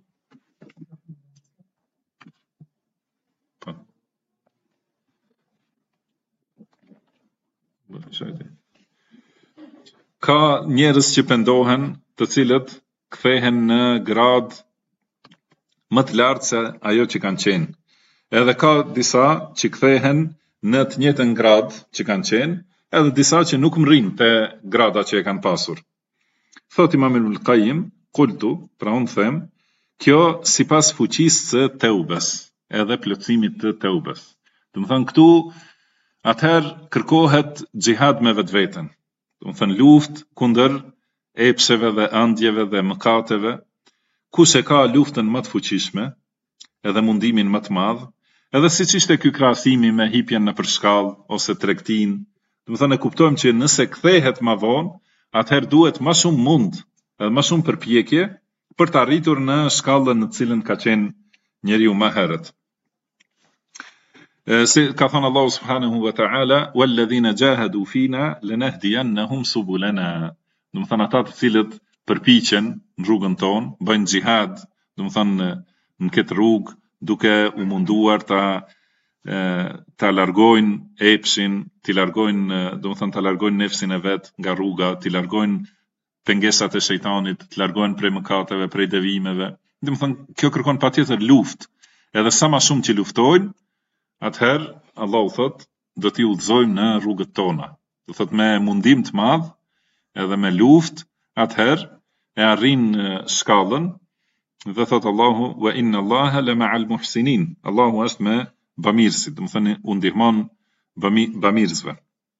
ka njerëz që pendohen, të cilët kthehen në grad më të lartë se ajo që kanë qenë. Edhe ka disa që kthehen në të njëjtën grad që kanë qenë, edhe disa që nuk mrin te grada që e kanë pasur. Thot Imam Ibn al-Qayyim, qultu, pra unë them, kjo sipas fuqisë së teubes, edhe plotësimit të teubes. Do të thënë këtu atëherë kërkohet xhihad me vetveten. Do të thënë luftë kundër epsheve dhe ëndjeve dhe mëkateve. Kush e ka luftën më të fuqishme, edhe mundimin më të madh, edhe siç ishte ky krahasimi me hipjen në përshkallë ose tregtinë, do të thënë e kuptojmë që nëse kthehet më vonë, atëherë duhet më shumë mund, edhe më shumë përpjekje për të arritur në shkallën në të cilën ka qenë njeriu më herët. Si ka thënë Allahu subhanahu wa ta'ala, walladhina jahadu fina lanahdiyannahum subulana. Do të thënë ata të cilët përpiqen në rrugën tonë, bëjnë xhihad, do të thënë në këtë rrugë, duke u munduar ta largojnë epshin, të largojnë, do të thënë ta largojnë nefsin e vet nga rruga, të largojnë pengesat e shejtanit, të largohen prej mëkateve, prej devimeve. Kjo kërkon patjetër luftë. Edhe sa më shumë që luftojnë, atëherë Allahu thot, do t'i udhëzojmë në rrugët tona. Do thot me mundim të madh, edhe me luftë, atëherë e arrin shkallën, dhe thot Allahu, wa inna Allaha la ma'al muhsinin. Allahu është me bamirësit, do të thënë u ndihmon bamirësve.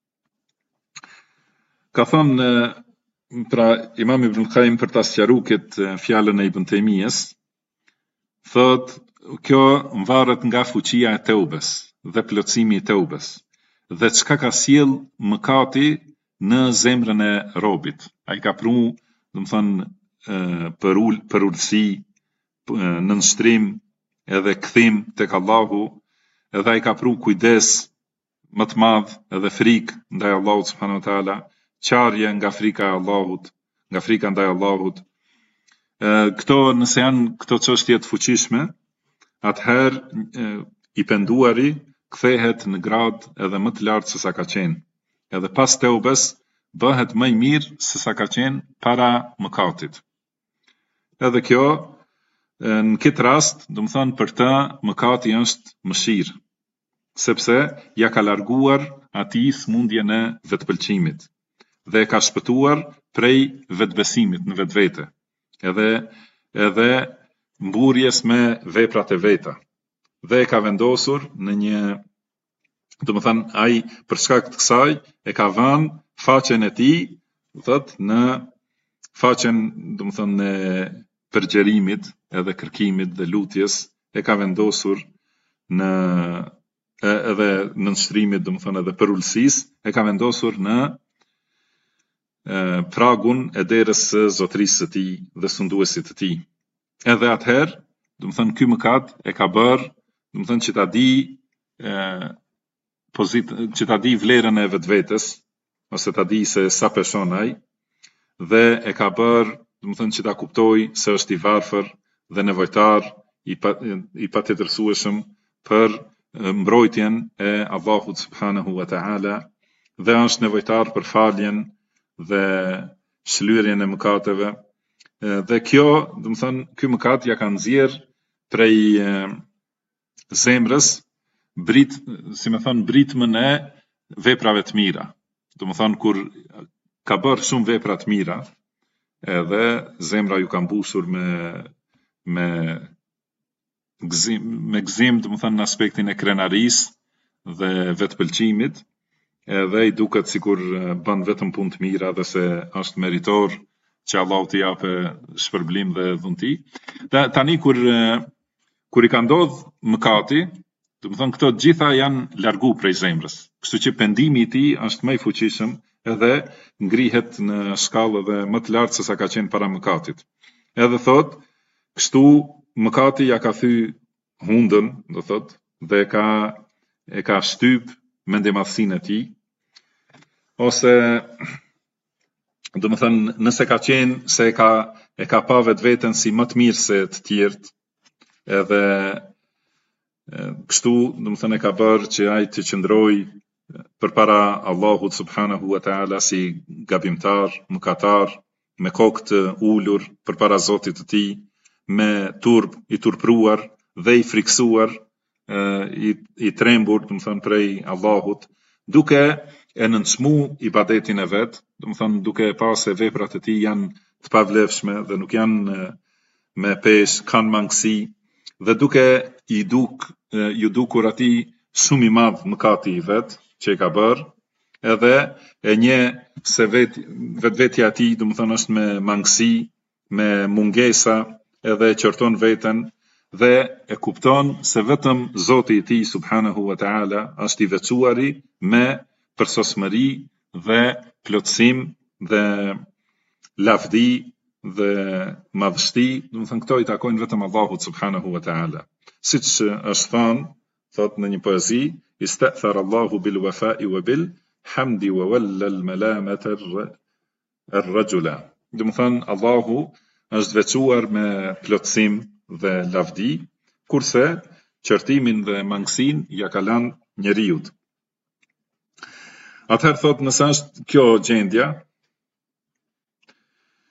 Ka thënë pra Imam Ibn Qayyim për ta sqaruar këtë fjalën e Ibn Taymiyes, thot kjo varet nga fuqia e teubes dhe plotësimi i teubes, dhe çka ka sjell mëkati në zemrën e robit. Ai ka pru, do të thënë për ulësi, në nështrim, edhe kthim tek Allahu, edhe ai ka pru kujdes më të madh edhe frikë ndaj Allahut subhanahu wa taala, qarje nga frika e Allahut, nga frika ndaj Allahut. Këto nëse janë këto çështje të fuqishme, atëherë i penduari kthehet në grad edhe më të lartë se sa ka qenë. Edhe pas teubes bëhet më i mirë se sa ka qenë para mëkatit. Edhe kjo në këtë rast, do të thënë për të mëkati është mëshirë, sepse ja ka larguar atij smundjen e vetpëlqimit dhe ka shpëtuar prej vetbesimit në vetvete, edhe mburjes me veprat e veta, dhe e ka vendosur në një, do të thënë ai për shkak të kësaj e ka vënë faqen e tij, thot në faqen, do të thënë e përgjerimit edhe kërkimit dhe lutjes, e ka vendosur në edhe në nështrimit, do të thënë edhe për ulësisë, e ka vendosur në pragun e derës së zotërisë së tij dhe sunduesit të tij. Edhe atëherë, do të thënë ky mëkat e ka bërë, do të thënë që ta di vlerën e vetvetes, ose ta di se sa person ai, dhe e ka bërë, do të thënë që ta kuptoj se është i varfër dhe nevojtar i patjetërsueshëm për mbrojtjen e Allahut subhanahu wa taala, dhe është nevojtar për faljen dhe shlyerjen e mëkateve. Dhe kjo, do të thënë, ky mëkat ja ka nxjerr prej zemrës britmën e veprave të mira. Do të thënë kur ka bërë shumë vepra të mira, edhe zemra ju ka mbushur me gëzim, do të thënë në aspektin e krenarisë dhe vetpëlqimit, edhe i duket sikur bën vetëm punë të mira dhe se është meritor që Allahu t'i japë shpërblim dhe dhunti. Tani kur i ka ndodh mëkati, do të thënë këto të gjitha janë largu prej zemrës. Kështu që pendimi i tij është më i fuqishëm edhe ngrihet në shkallë dhe më të lartë se sa ka qenë para mëkatit. Edhe thot, kështu mëkati ja ka thy hundën, do thot, dhe e ka shtyp mendjemadhsinë e tij, ose do të thënë nëse ka qenë se e ka pa vetveten si më të mirë se të tjerët, edhe kështu do të thënë e ka bërë që ai të qëndrojë përpara Allahut subhanahu wa taala si gabimtar, mëkatar, me kokë të ulur përpara Zotit të tij, me turp i turpruar dhe i friksuar, i trembur, do të thënë prej Allahut, duke e nënçmu ibadetin e vet, do të thënë duke pasur se veprat e tij janë të pavlefshme dhe nuk janë me pesh, kanë mangësi, dhe duke ju dukur atij shumë i madh mëkati i vet që e ka bërë, edhe e nje se vetvetja e tij, do të thënë është me mangësi, me mungesa, edhe e qorton veten dhe e kupton se vetëm Zoti i tij subhanahu wa taala është i veçuari me përsosmëri dhe plotësim dhe lavdi dhe madhështi, do të thënë këto i takojnë vetëm Allahut subhanahu wa taala. Siç është thënë, thot në një poezi, ista'thar Allahu bil wafa'i wa bil hamdi wa walla al malamata ar-rajula. Do të thënë Allahu është veçuar me plotësim dhe lavdi, kurse qortimin dhe mangësinë ja ka lënë njeriut. Atëherë thot, nëse është kjo gjendja,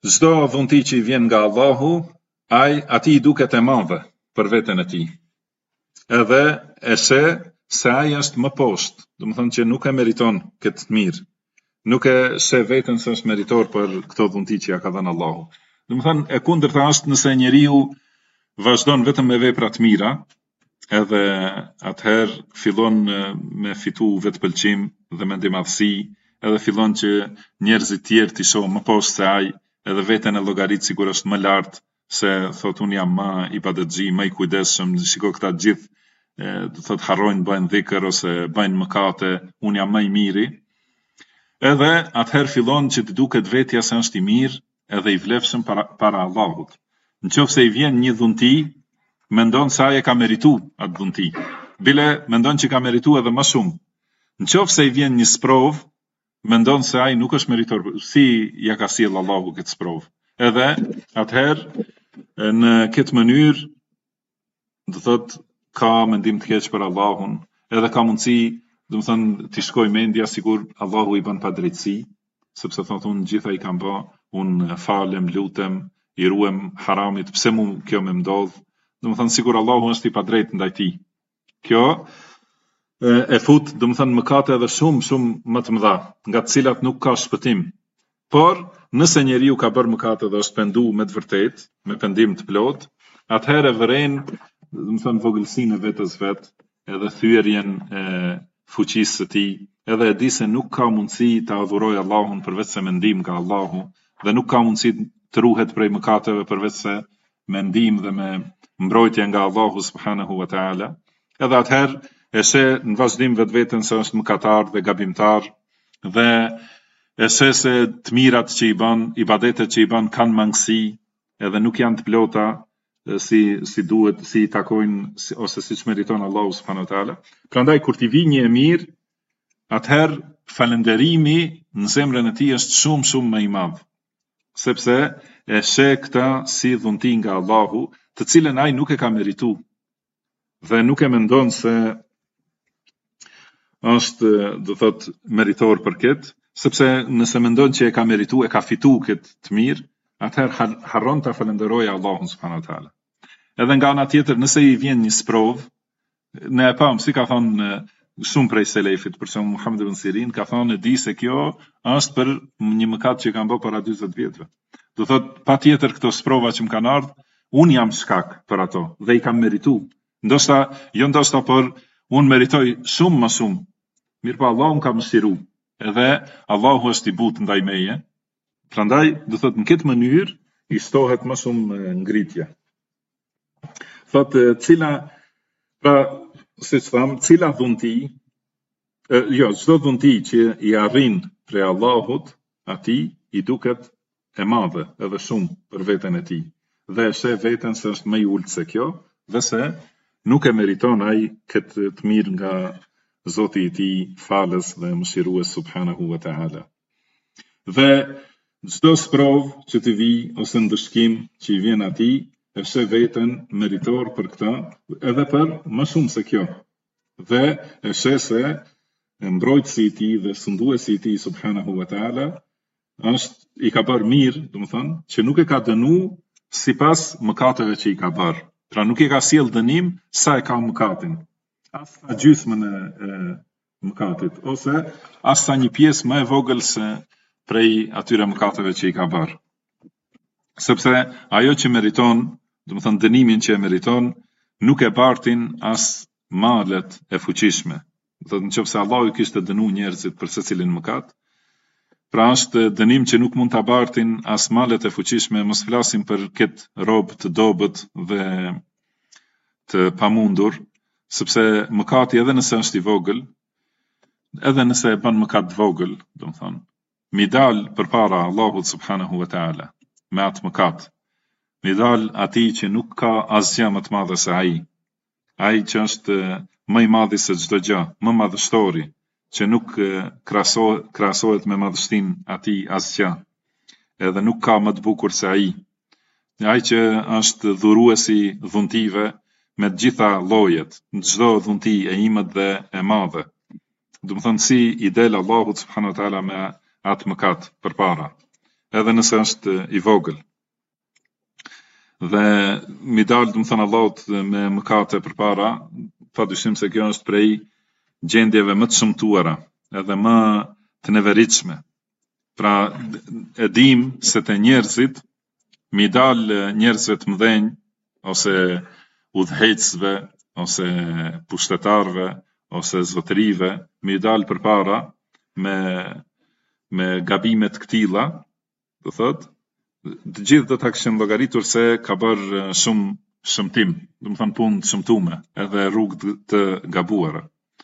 çdo dhunti që i vjen nga Allahu, atij duket e madhe për veten e tij. Edhe e se ai është më poshtë, do të thonë që nuk e meriton këtë të mirë. Nuk e se veten se është meritor për këto dhunti që ja ka dhënë Allahu. Do të thonë e kundërta është nëse njeriu vazhdon vetëm me vepra të mira, edhe atëherë fillon me fitu vetëpëlqim dhe mendimadhësi, edhe fillon që njerëzit tjerë t'i shohin më poshtë se ai, edhe veten e llogarit sigurisht më lart, se thot unë jam më ibadetxhi, më i kujdesshëm, shiko këta gjithë do thot harrojnë bëjnë dhikr ose bëjnë mëkate, unë jam më i miri. Edhe atëherë fillon që të duket vetja se është i mirë edhe i vlefshëm para Allahut. Nëse i vjen një dhunti, mendon se ai e ka meritu atë dhunti. Bile mendon që ka meritu edhe më shumë. Nëse i vjen një sprov, mendon se ai nuk është meritor, si ja ka sjell Allahu këtë sprov. Edhe atëherë në këtë mënyrë do thot ka mendim të keq për Allahun, edhe ka mundësi, do të thënë, t'i shkoj mendja sikur Allahu i bën padrejtësi, sepse thotë unë gjitha i kam bë, unë falem, lutem, i ruem haramit, pse mu kjo me ndodh, do të thënë sikur Allahu është i padrejtë ndaj tij. Kjo e fut, do të thënë, mëkate edhe shumë më të mëdha, nga të cilat nuk ka shpëtim. Por nëse njeriu ka bërë mëkate dhe është pendu me të vërtetë, me pendim të plot, atëherë vëren, do të thënë, vogëlsinë e vetes vet, edhe thyerjen e fuqisë së tij, edhe e di se nuk ka mundësi të adhurojë Allahun përveç se mendim nga Allahu, dhe nuk ka mundësi të ruhet prej mëkateve përveç se mendim dhe me mbrojtje nga Allahu subhanahu wa taala. Edhe atëherë e sheh në vazhdim vetveten se është mëkatar dhe gabimtar, dhe e sheh se të mirat që i bën, ibadetet që i bën kanë mangësi, edhe nuk janë të plota si duhet, si i takojnë ose siç meriton Allahu subhanahu wa taala. Prandaj kur t'i vi një e mirë, atëherë falënderimi në zemrën e tij është shumë më i madh, sepse e sheh këta si dhunti nga Allahu, të cilën ai nuk e ka merituar dhe nuk e mendon se është, do thot, meritor për këtë, sepse nëse mendon që e ka merituar, e ka fituar këtë të mirë, atëherë harron ta falënderojë Allahun subhanahu wa taala. Edhe nga ana tjetër, nëse i vjen një sprov, ne e pam si ka thonë shumë prej selefit, për shembull Muhammed ibn Sirin ka thonë e di se kjo është për një mëkat që kanë bërë para 40 vjetëve. Do thot patjetër këto sprova që më kanë ardhur, un jam shkak për ato dhe i kam merituar. Ndoshta por un meritoj shumë më shumë. Mirpo Allahu më ka mëshiruar. Edhe Allahu është i butë ndaj meje. Prandaj do thot në këtë mënyrë i shtohet më shumë ngritja. Thot cila cila dhunti, çdo dhunti që i arrin prej Allahut, atij i duket e madhe edhe shumë për veten e tij. Dhe e sheh veten se është më i ulët se kjo, dhe se nuk e meriton ai këtë të mirë nga Zoti i tij, falës dhe mëshirues subhanahu wa taala. Dhe çdo sprov që të vi ose ndëshkim që i vjen atij, e sheh veten meritor për këtë, edhe për më shumë se kjo. Dhe e sheh se mbrojtësi i tij dhe sunduesi i tij subhanahu wa taala është i ka bërë mirë, do të thonë, që nuk e ka dënuar sipas mëkateve që i ka bërë. Pra nuk i ka sjell dënim sa e ka mëkatin. As sa gjysmën e mëkatit, ose as sa një pjesë më e vogël se prej atyre mëkateve që i ka bërë. Sepse ajo që meriton, do të thënë dënimin që e meriton, nuk e bartin as malet e fuqishme. Do të nëse Allahu kishte dënuar njerëzit për secilin mëkat, pra është dënim që nuk mund ta bartin as malet e fuqishme, mos flasim për këtë rob të dobët dhe të pamundur, sepse mëkati edhe nëse është i vogël, edhe nëse e bën mëkat të vogël, do të thonë, mi dal përpara Allahut subhanahu wa taala me atë mëkat. Mi dal atij që nuk ka asgjë më të madhe se ai. Ai që është më i madhi se çdo gjë, më madhështori, që nuk krahasohet me madhështinë atij asgjë, edhe nuk ka më të bukur se ai. Ai që është dhuruesi dhuntive me të gjitha llojet, në çdo dhunti e imët dhe e madhe. Do të thonë si i del Allahu subhanahu wa taala me atë mëkat përpara. edhe nëse është i vogël. Dhe mi dalë, do të thënë Allahut me mëkate përpara, padyshim se kjo është prej gjendjeve më të shëmtuara, edhe më të neveritshme. Pra, e dim se të njerëzit, mi dalë njerëzve të mëdhenj, ose udhëheqësve, ose pushtetarve, ose zotërive, mi dalë përpara me gabimet këtilla, do thotë, të gjithë do ta kishin llogaritur se ka bërë shumë shëmtim, do të thënë punë të shëmtume, edhe rrugë të gabuar.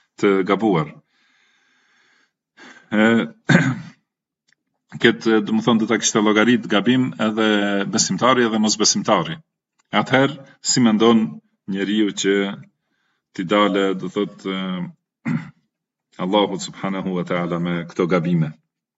Këtë, do të thënë, do ta kishte llogarit gabim edhe besimtari edhe mosbesimtari. Atëherë, si mendon njeriu që t'i dale, do thotë, Allahu subhanahu wa ta'ala me këto gabime?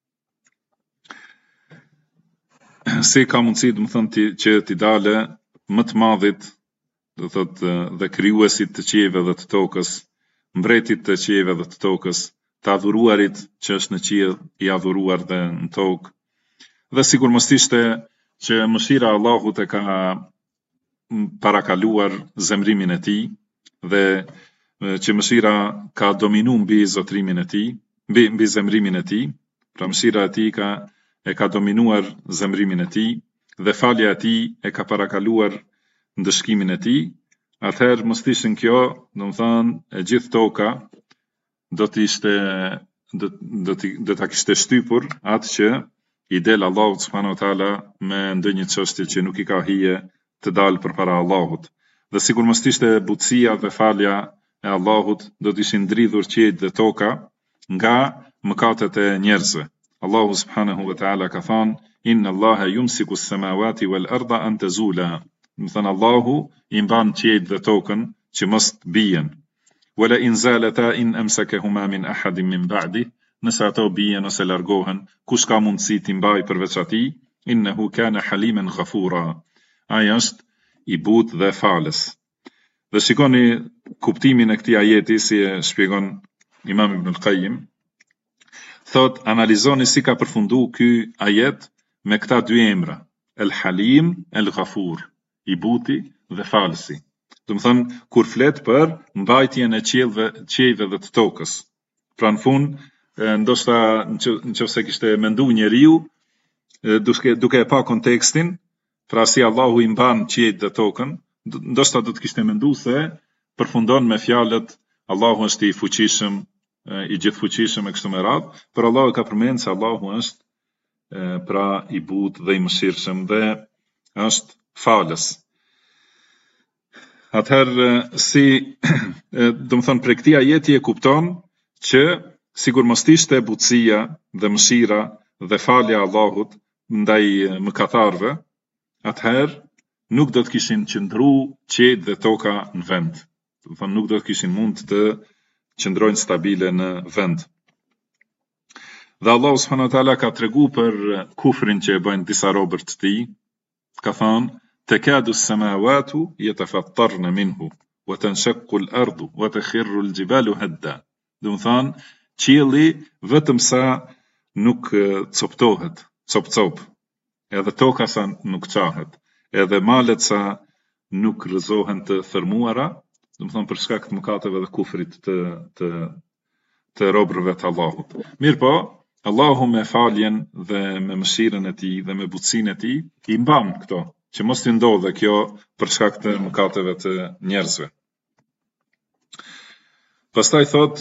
Si ka mundësi, do të thënë, që t'i dale më të madhit, do thotë, dhe krijuesit të qiejve dhe të tokës, mbretit të qiejve dhe të tokës, të adhuruarit që është në qiell, i adhuruar dhe në tokë. Dhe sigur mos ishte që mëshira e Allahut e ka parakaluar zemrimin e tij dhe që mëshira ka dominu mbi zotrimin e tij, mbi zemrimin e tij, pra mëshira e tij e ka dominuar zemrimin e tij dhe falja e tij e ka parakaluar ndëshkimin e tij, atëherë mos ishin kjo, do të thënë, e gjithë toka do ta kishte shtypur atë që i del Allahut subhanahu wa taala me ndonjë çështje që nuk i ka hije të dalë përpara Allahut. Dhe sikur mos ishte butësia dhe falja e Allahut, do të ishin ndridhur qiejt dhe toka nga mëkatet e njerëzve. Allahu subhanahu wa ta'ala ka thënë: Inna Allaha yumsiku as-samawati wal arda an tazula. Do të thënë Allahu i mban qiejt dhe tokën që mos të bien. Wala in zalata in amsakahuma min ahadin min ba'di. Nëse ato bien ose largohen, kush ka mundësi t'i mbajë përveç atij? Innahu kana haliman ghafura. Ai është i butë dhe falës. Dhe shikoni kuptimin e këtij ajeti si e shpjegon Imam Ibn al-Qayyim. Thot, analizoni si ka përfundu ky ajet me këta dy emra, El Halim, El Ghafur, i buti dhe falësi. Do të thënë, kur flet për mbajtjen e qiejve dhe të tokës. Pra në fund, ndoshta nëse kishte mendu njeriu, duke e pa kontekstin, pra si Allahu i mban qiejt dhe tokën, ndoshta do të kishte mendu se përfundon me fjalët Allahu është i fuqishëm, i gjithfuqishëm e kështu me radhë, por Allahu ka përmend se Allahu është pra i butë dhe i mëshirshëm dhe është falës. Atëherë si do të thënë, për këtij ajeti e kupton që sigur mos ishte butësia dhe mëshira dhe falja e Allahut ndaj mëkatarëve, atëherë nuk do të kishin qëndruar qiejt dhe toka në vend. Do të thënë, nuk do të kishin mund të qëndrojnë stabile në vend. Dhe Allahu subhanahu wa taala ka tregu për kufrin që e bëjnë disa robër të tij, ka thënë: "Takadu as-samawati yatafattarna minhu wa tanshaqqu al-ardu wa takhirru al-jibalu hadda." Do të thënë, qielli vetëm sa nuk coptohet, cop, edhe toka sa nuk qahet, edhe malet sa nuk rrëzohen të thërmuara, do të thënë për shkak të mëkateve dhe kufrit të robërve të Allahut. Mirë po, Allahu me faljen dhe me mëshirën e tij dhe me butësinë e tij i mban këto, që mos t'i ndodhe kjo për shkak të mëkateve të njerëzve. Pastaj thot: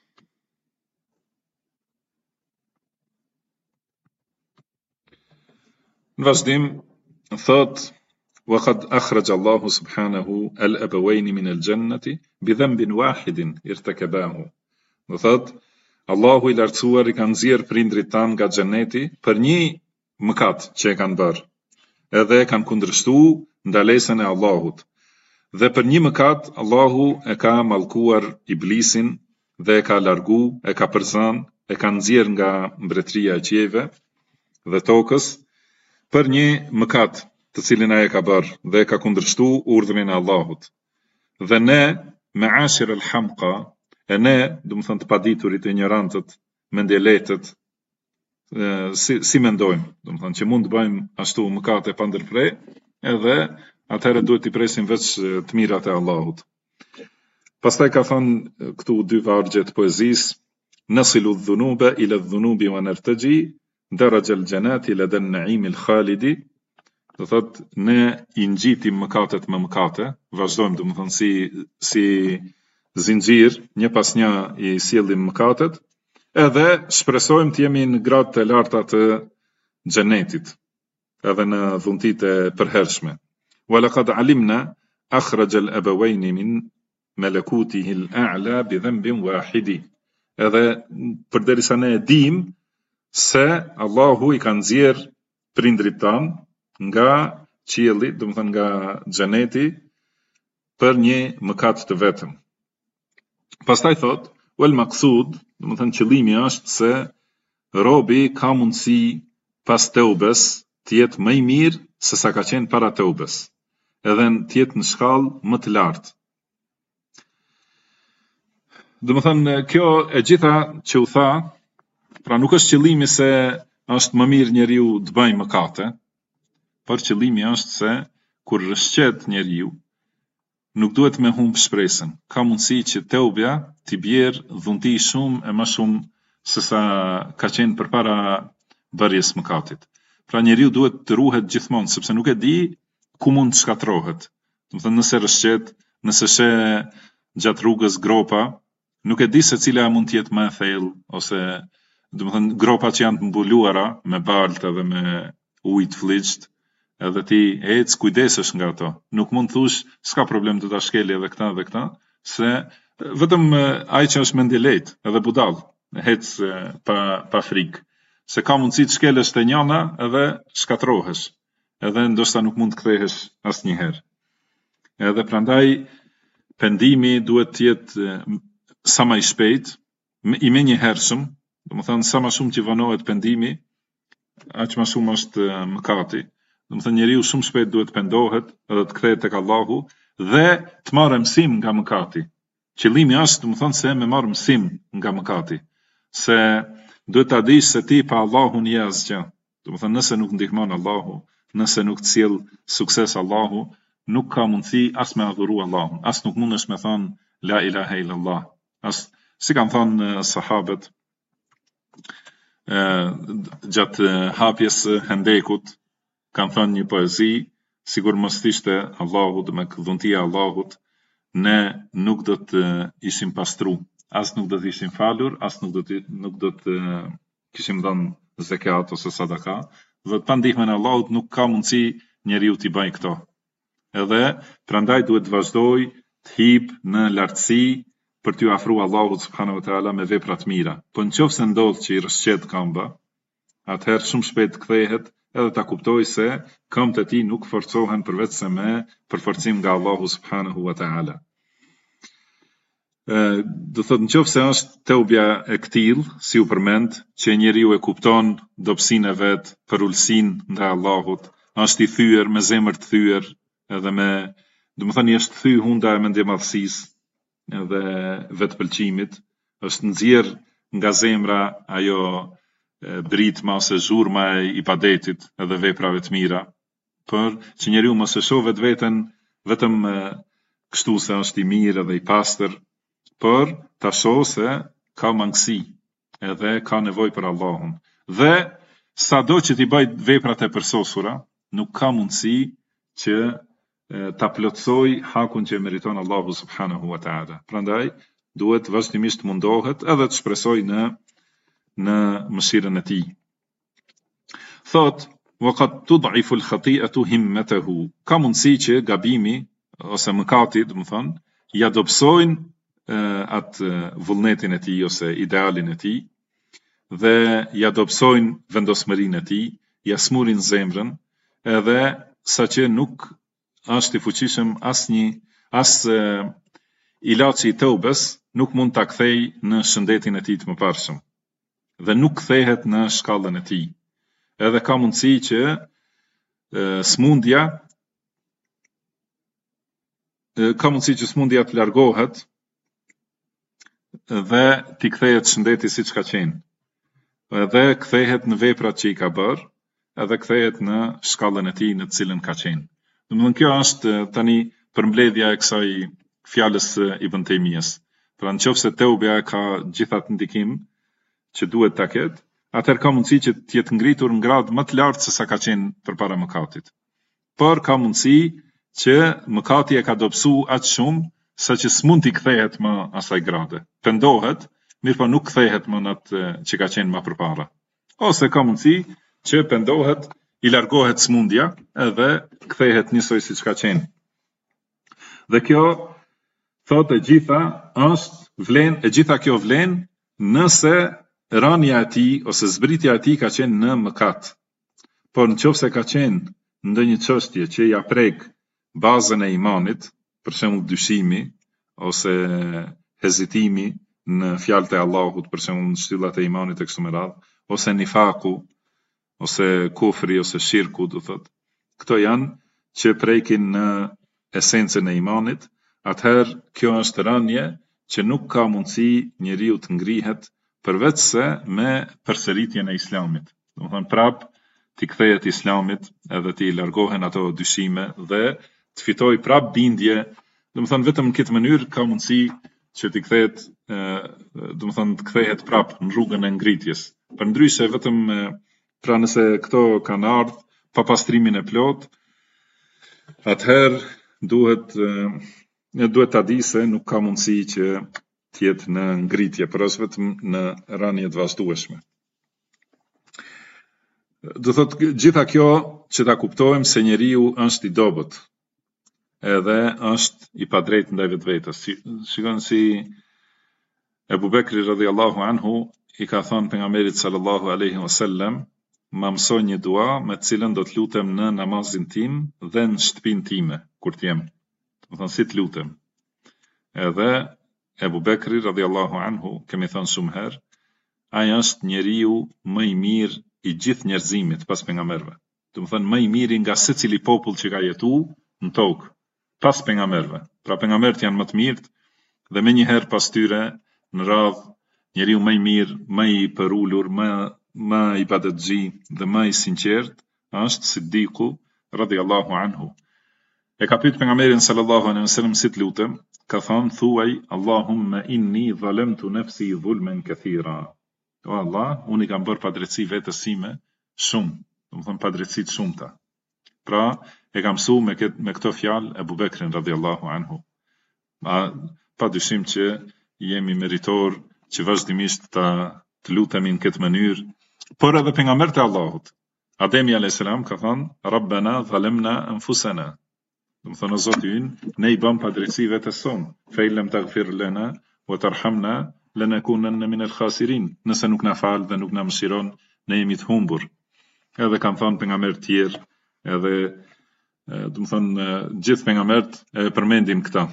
në vazhdim thot: وقد أخرج الله سبحانه الأبوين من الجنة بذنب واحد ارتكباه. Do thot, Allahu i lartësuar i ka nxjerr prindrit tan nga xheneti për një mëkat që e kanë bërë. Edhe e kanë kundërshtuar ndalesën e Allahut. Dhe për një mëkat Allahu e ka mallkuar iblisin dhe e ka largu, e ka përzan, e ka nxjerr nga mbretëria e qiejve dhe tokës për një mëkat të cilin ai e ka bërë dhe e ka kundërshtuar urdhrin e Allahut. Dhe ne, me ashir al-hamqa, e ne, do të thënë të paditurit, e ignorantët, mendjeletët, si mendojmë, domethënë që mund të bëjmë ashtu mëkate pa ndërprer, edhe atëherë duhet t'i presim veç të mirat e Allahut. Pastaj ka thënë këtu dy vargje të poezisë, nasilu dhunuba ila dhunubi wa nartaji darajal janati ila dan naim al khalidi. Do thot ne i ngjitim mëkatet me mëkate, vazhdojmë domethënë si zinxhir, një pas një i sjellim mëkatet, edhe shpresojmë të jemi në gradë të larta të xhenetit, edhe në dhuntitë e përhershme. Wa laqad alimna akhraj al abawayn min malakutihi al a'la bi dhanbin wahidi. Edhe përderisa ne e dim se Allahu i ka nxjerr prindrit tan nga qielli, domethënë nga xheneti, për një mëkat të vetëm. Pastaj thot, wal maqsud, domethënë qëllimi është se robi ka mundësi pas teubes të jetë më i mirë se sa ka qenë para teubes, edhe të jetë në shkallë më të lartë. Domethënë kjo e gjitha që u tha, pra nuk është qëllimi se është më mirë njeriu të bëjë mëkate, por qëllimi është se kur rrëshqet njeriu, nuk duhet me humb shpresën. Ka mundësi që teubja t'i bjerë dhunti shumë e më shumë se sa ka qenë përpara bërjes mëkatit. Pra njeriu duhet të ruhet gjithmonë, sepse nuk e di ku mund të shkatrohet. Domethënë nëse rrëshqet, nëse she gjatë rrugës gropa, nuk e di se cila mund të jetë më e thellë, ose domethënë gropa që janë të mbuluara me baltë dhe me ujë të fllixht, edhe ti ec kujdesesh nga ato. Nuk mund të thush s'ka problem të ta shkeli edhe këta, se vetëm ai që është mendje lehtë, edhe budall, ec pa frikë, se ka mundësi të shkelesh te njëna edhe shkatrohesh, edhe ndoshta nuk mund të kthehesh asnjëherë. Edhe prandaj pendimi duhet të jetë sa më i shpejt, i menjëhershëm, domethënë sa më shumë që vonohet pendimi, aq më shumë është mëkati. Domethënë njeriu shumë shpejt duhet të pendohet edhe të kthehet tek Allahu dhe të marrë mësim nga mëkati. Qëllimi është domethënë se me marrë mësim nga mëkati, se duhet ta dish se ti pa Allahun je asgjë. Domethënë nëse nuk ndihmon Allahu, nëse nuk të sjell sukses Allahu, nuk ka mundësi as me adhuru Allahun, as nuk mundesh me thonë la ilaha illallah. As si kanë thonë sahabët gjatë hapjes Hendekut, kanë thënë një poezi, sigur mos ishte Allahu dhe me dhuntia Allahut, ne nuk do të ishim pastru, as nuk do të ishim falur, as nuk do të kishim dhënë zekat ose sadaka, dhe pa ndihmën e Allahut nuk ka mundësi njeriu t'i bëjë këto. Edhe prandaj duhet të vazhdoj të hip në lartësi për t'ju afru Allahut subhanahu wa taala me vepra të mira. Po nëse ndodh që i rrëshqet këmba, atëherë shumë shpejt kthehet edhe ta kuptoj se këmbët e tij nuk forcohen përveç se me përforcim nga Allahu subhanahu wa taala. Do thotë nëse është teubja e këtill, si u përmend, që njeriu e kupton dobësinë e vet, për ulsinë ndaj Allahut, është i thyer me zemër të thyer, edhe me, domethënë i është thyr hunda e mendjemadhësisë, edhe vetpëlqimit, është nxjerr nga zemra ajo britma ose zhurma e ibadetit edhe veprave të mira, për që njeriu mos e shoh vetveten vetëm kështu se është i mirë edhe i pastër, por ta shoh se ka mangësi edhe ka nevojë për Allahun. Dhe sado që t'i bëj veprat e përsosura, nuk ka mundësi që ta plotësoj hakun që meriton Allahu subhanahu wa taala. Prandaj duhet vazhdimisht mundohet edhe të shpresoj në mëshirën e tij. Thot, waqad tud'ifu al-khati'atu himmatahu. Ka mundësi që gabimi ose mëkati, domethënë, ja dobësojnë atë vullnetin e tij ose idealin e tij dhe ja dobësojnë vendosmërinë e tij, ja smurin zemrën, edhe saqë nuk është i fuqishëm as ilaçi i teubes nuk mund ta kthej në shëndetin e tij të mëparshëm dhe nuk kthehet në shkallën e tij. Edhe ka mundësi që smundja të largohet dhe t'i kthehet shëndeti siç ka qenë. edhe kthehet në veprat që I ka bërë, edhe kthehet në shkallën e tij në të cilën ka qenë. Domethënë kjo është tani përmbledhja e kësaj fjalës së Ibn Taymiyes. Pra nëse teubja ka gjithatë ndikim që duhet ta ketë, atëherë ka mundësi që të jetë ngritur në grad më të lartë se sa ka qenë përpara mëkatit. Por ka mundësi që mëkati e ka dobësu aq shumë sa që s'mund t'i kthehet më asaj grade. Pendohet, mirë po nuk kthehet më në atë që ka qenë më përpara. Ose ka mundësi që pendohet, I largohet smundja edhe kthehet njësoj siç ka qenë. Dhe kjo thotë e gjitha kjo vlen nëse rënia e tij ose zbritja e tij ka qenë në mëkat. Por nëse ka qenë ndonjë çështje që ja prek bazën e imanit, për shembull dyshimi ose hezitimi në fjalët e Allahut, për shembull në shtyllat e imanit e kështu me radhë, ose nifaku, ose kufri, ose shirku, do thotë. Këto janë që prekin në esencën e imanit, atëherë kjo është rënje që nuk ka mundësi njeriu të ngrihet përveç se me përsëritjen e Islamit. Domethënë prap t'i kthehet Islamit edhe t'i largohen ato dyshime dhe të fitoj prap bindje. Domethënë vetëm në këtë mënyrë ka mundësi që t'i kthehet, domethënë të kthehet prap në rrugën e ngritjes. Përndryshe vetëm pra nëse këto kanë ardhur pa pastrimin e plot, atëherë duhet ta di se nuk ka mundësi që të jetë në ngritje, por as vetëm në rënje të vazhdueshme. Do thotë gjitha kjo që ta kuptojmë se njeriu është I dobët, edhe është I padrejtë ndaj vetvetes. Shikon si Ebu Bekri radhiyallahu anhu I ka thënë pejgamberit sallallahu alaihi wasallam, ma mësoj një dua me të cilën do të lutem në namazin tim dhe në shtëpinë time kur të jem. Do thonë si të lutem. Edhe Ebu Bekri radhiyallahu anhu, kemi thënë shumë herë, ai është njeriu më I mirë I gjithë njerëzimit pas pejgamberëve. Do të thonë më I miri nga secili popull që ka jetuar në tokë pas pejgamberëve. Pra pejgamberët janë më të mirët dhe menjëherë pas tyre në radhë njeriu më I mirë, më I përulur, më ibadetxhi dhe më I sinqert është Siddiku radhiyallahu anhu. E ka pyet pejgamberin sallallahu alaihi wasallam si të lutem, ka thënë thuaj Allahumma inni zalamtu nafsi zulman kathira. O Allah, unë I kam bërë padrejtësi vetes sime shumë, do të thonë padrejtësi të shumta. Pra, e kam mësuar me këto fjalë Ebu Bekrin radhiyallahu anhu. Padyshim që jemi meritor që vazhdimisht të lutemi në këtë mënyrë, por edhe pejgamberët e Allahut. Ademi alayhis salam ka thënë Rabbana zalamna anfusana. Do të thonë Zoti ynë, ne I bëm padrejtësi vetes sonë. Fa illam taghfir lana wa tarhamna lanakunanna min al-khasirin. Nëse nuk na fal dhe nuk na mëshiron, ne jemi të humbur. Edhe kanë thënë pejgamberët tjerë, edhe do të thonë gjithë pejgamberët e përmendin këta.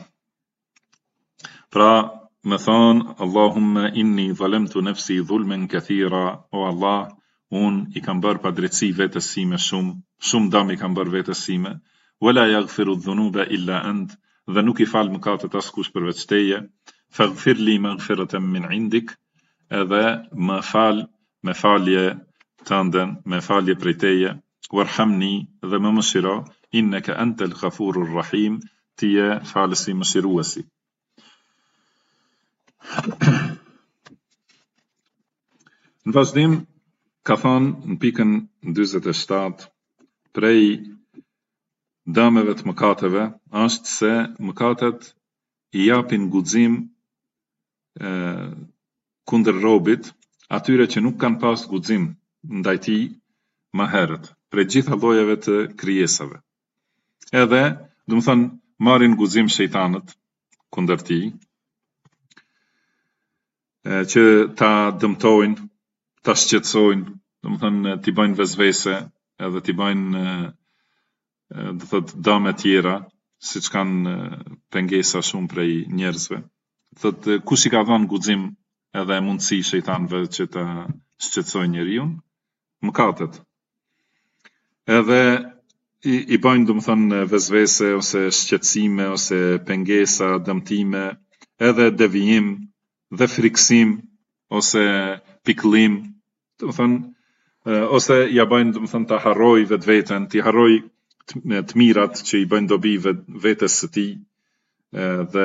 Pra me thonë Allahumma inni zalamtu nafsi zulman kathira, o Allah, unë I kam bërë padrejtësi vetes sime shumë dëm I kam bërë vetes sime, wala yaghfiru dhunuba illa ant, dhe nuk I fal mëkatet askush përveç teje, faghfir li maghfiratan min indik, edhe më fal me falje tënden, me falje prej teje, warhamni dhe më mëshiro, innaka antal ghafurur rahim, ti je falësi mëshiruesi. Në vazhdim, ka thënë në pikën 47, prej dëmeve të mëkateve është se mëkatet I japin guxim kundër robit atyre që nuk kanë pas guxim ndaj tij më herët, prej gjitha llojeve të krijesave. Edhe, do të thonë, marrin guxim shejtanët kundër tij, që ta dëmtojnë, ta shqetësojnë, do të thonë t'i bëjnë vezvese, edhe t'i bëjnë do thotë dëme tjera, siç kanë pengesa shumë prej njerëzve. Thotë kush I ka dhënë guxim edhe mundësi shejtanëve që ta shqetësojnë njeriu, mëkatet. Edhe I bëjnë do të thonë vezvese ose shqetësime ose pengesa, dëmtime, edhe devijim dhe friksim ose pikëllim, Do të thënë, ose ja bëjnë, do të thënë, ta harroj vetveten, ti harroj të mirat që i bëjnë dobi vetes së tij, dhe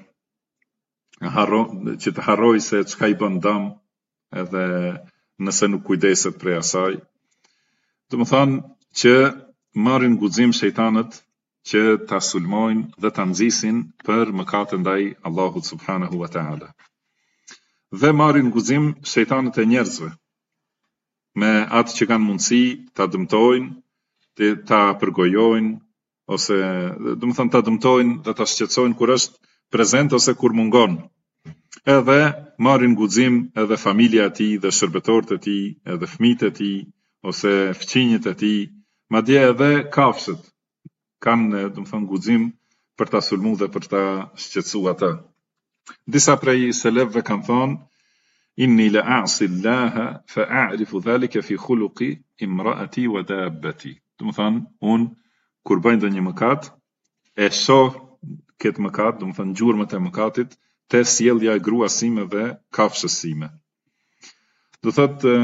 që të harroj se çka i bën dëm, edhe nëse nuk kujdeset prej asaj. Do të thënë që marrin guxim shejtanët që ta sulmojnë dhe ta nxisin për mëkate ndaj Allahut subhanahu wa taala. Dhe marrin guxim shejtanët e njerëzve me atë që kanë mundësi ta dëmtojnë, ta përgojojnë, ose do të thënë ta dëmtojnë dhe ta shqetësojnë kur është prezent ose kur mungon. Edhe marrin guxim edhe familja e tij dhe shërbëtorët e tij, edhe fëmijët e tij ose fëmijët e tij, madje edhe kafshët kanë, do të thënë, guxim për ta sulmuar dhe për ta shqetësuar ata. Disa prej selefëve kanë thënë: inni la a'si Allaha fa a'rifu dhalika fi khuluqi imra'ati wa dabbati. Do të thënë, unë kur bëj ndonjë mëkat, e shoh këtë mëkat, do të thënë gjurmët e mëkatit, te sjellja e gruas sime dhe kafshës sime. Do thotë,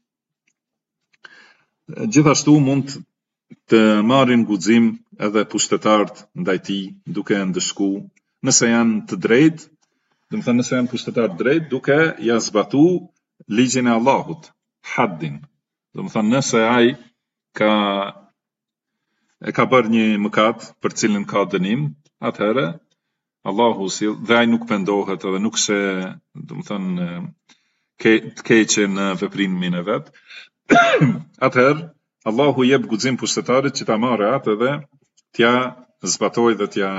gjithashtu mund të marrin guxim edhe pushtetarët ndaj tij, duke ndëshku, nëse janë të drejtë, do të thënë nëse janë pushtetar të drejtë, duke ja zbatu ligjin e Allahut, haddin. Do të thënë nëse ai ka bërë një mëkat për cilën ka dënim, atëherë Allahu sill dhe ai nuk pendohet edhe nuk se, do të thënë, të keqe në veprimin e vet. Atëherë Allahu jep guxim pushtetarit që ta marrë atë dhe t'ja zbatoj dhe t'ja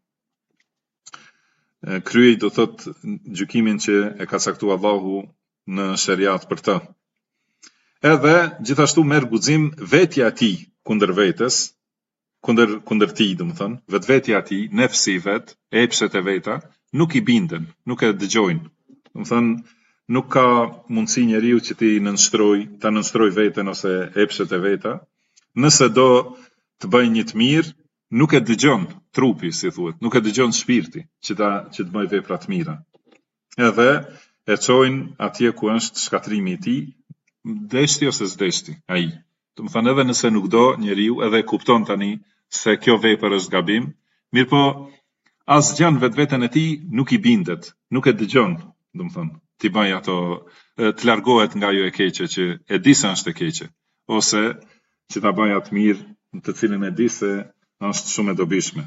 kryej, do thot, gjykimin që e ka caktuar Allahu në shariat për të. Edhe gjithashtu merr guxim vetja e tij kundër vetes, kundër tij, do të thënë, vetvetja e tij, nefsi i vet, epshet e veta, nuk i binden, nuk e dëgjojnë. Do të thënë, nuk ka mundësi njeriu që ta nënshtroj veten ose epshet e veta. Nëse do të bëjë një të mirë, nuk e dëgjon trupi, si thuhet, nuk e dëgjon shpirti që të bëjë vepra të mira. Edhe e çojnë atje ku është shkatrimi i tij, deshti ose s'deshti ai. Do të thënë, edhe nëse nuk do njeriu, edhe e kupton tani se kjo vepër është gabim, mirë po asgjën vetveten e tij nuk i bindet, nuk e dëgjon, do të thënë, ti bëj ato, të largohet nga ajo e keqe që e di se është e keqe, ose që ta bëj atë mirë të cilin e di se është shumë e dobishme.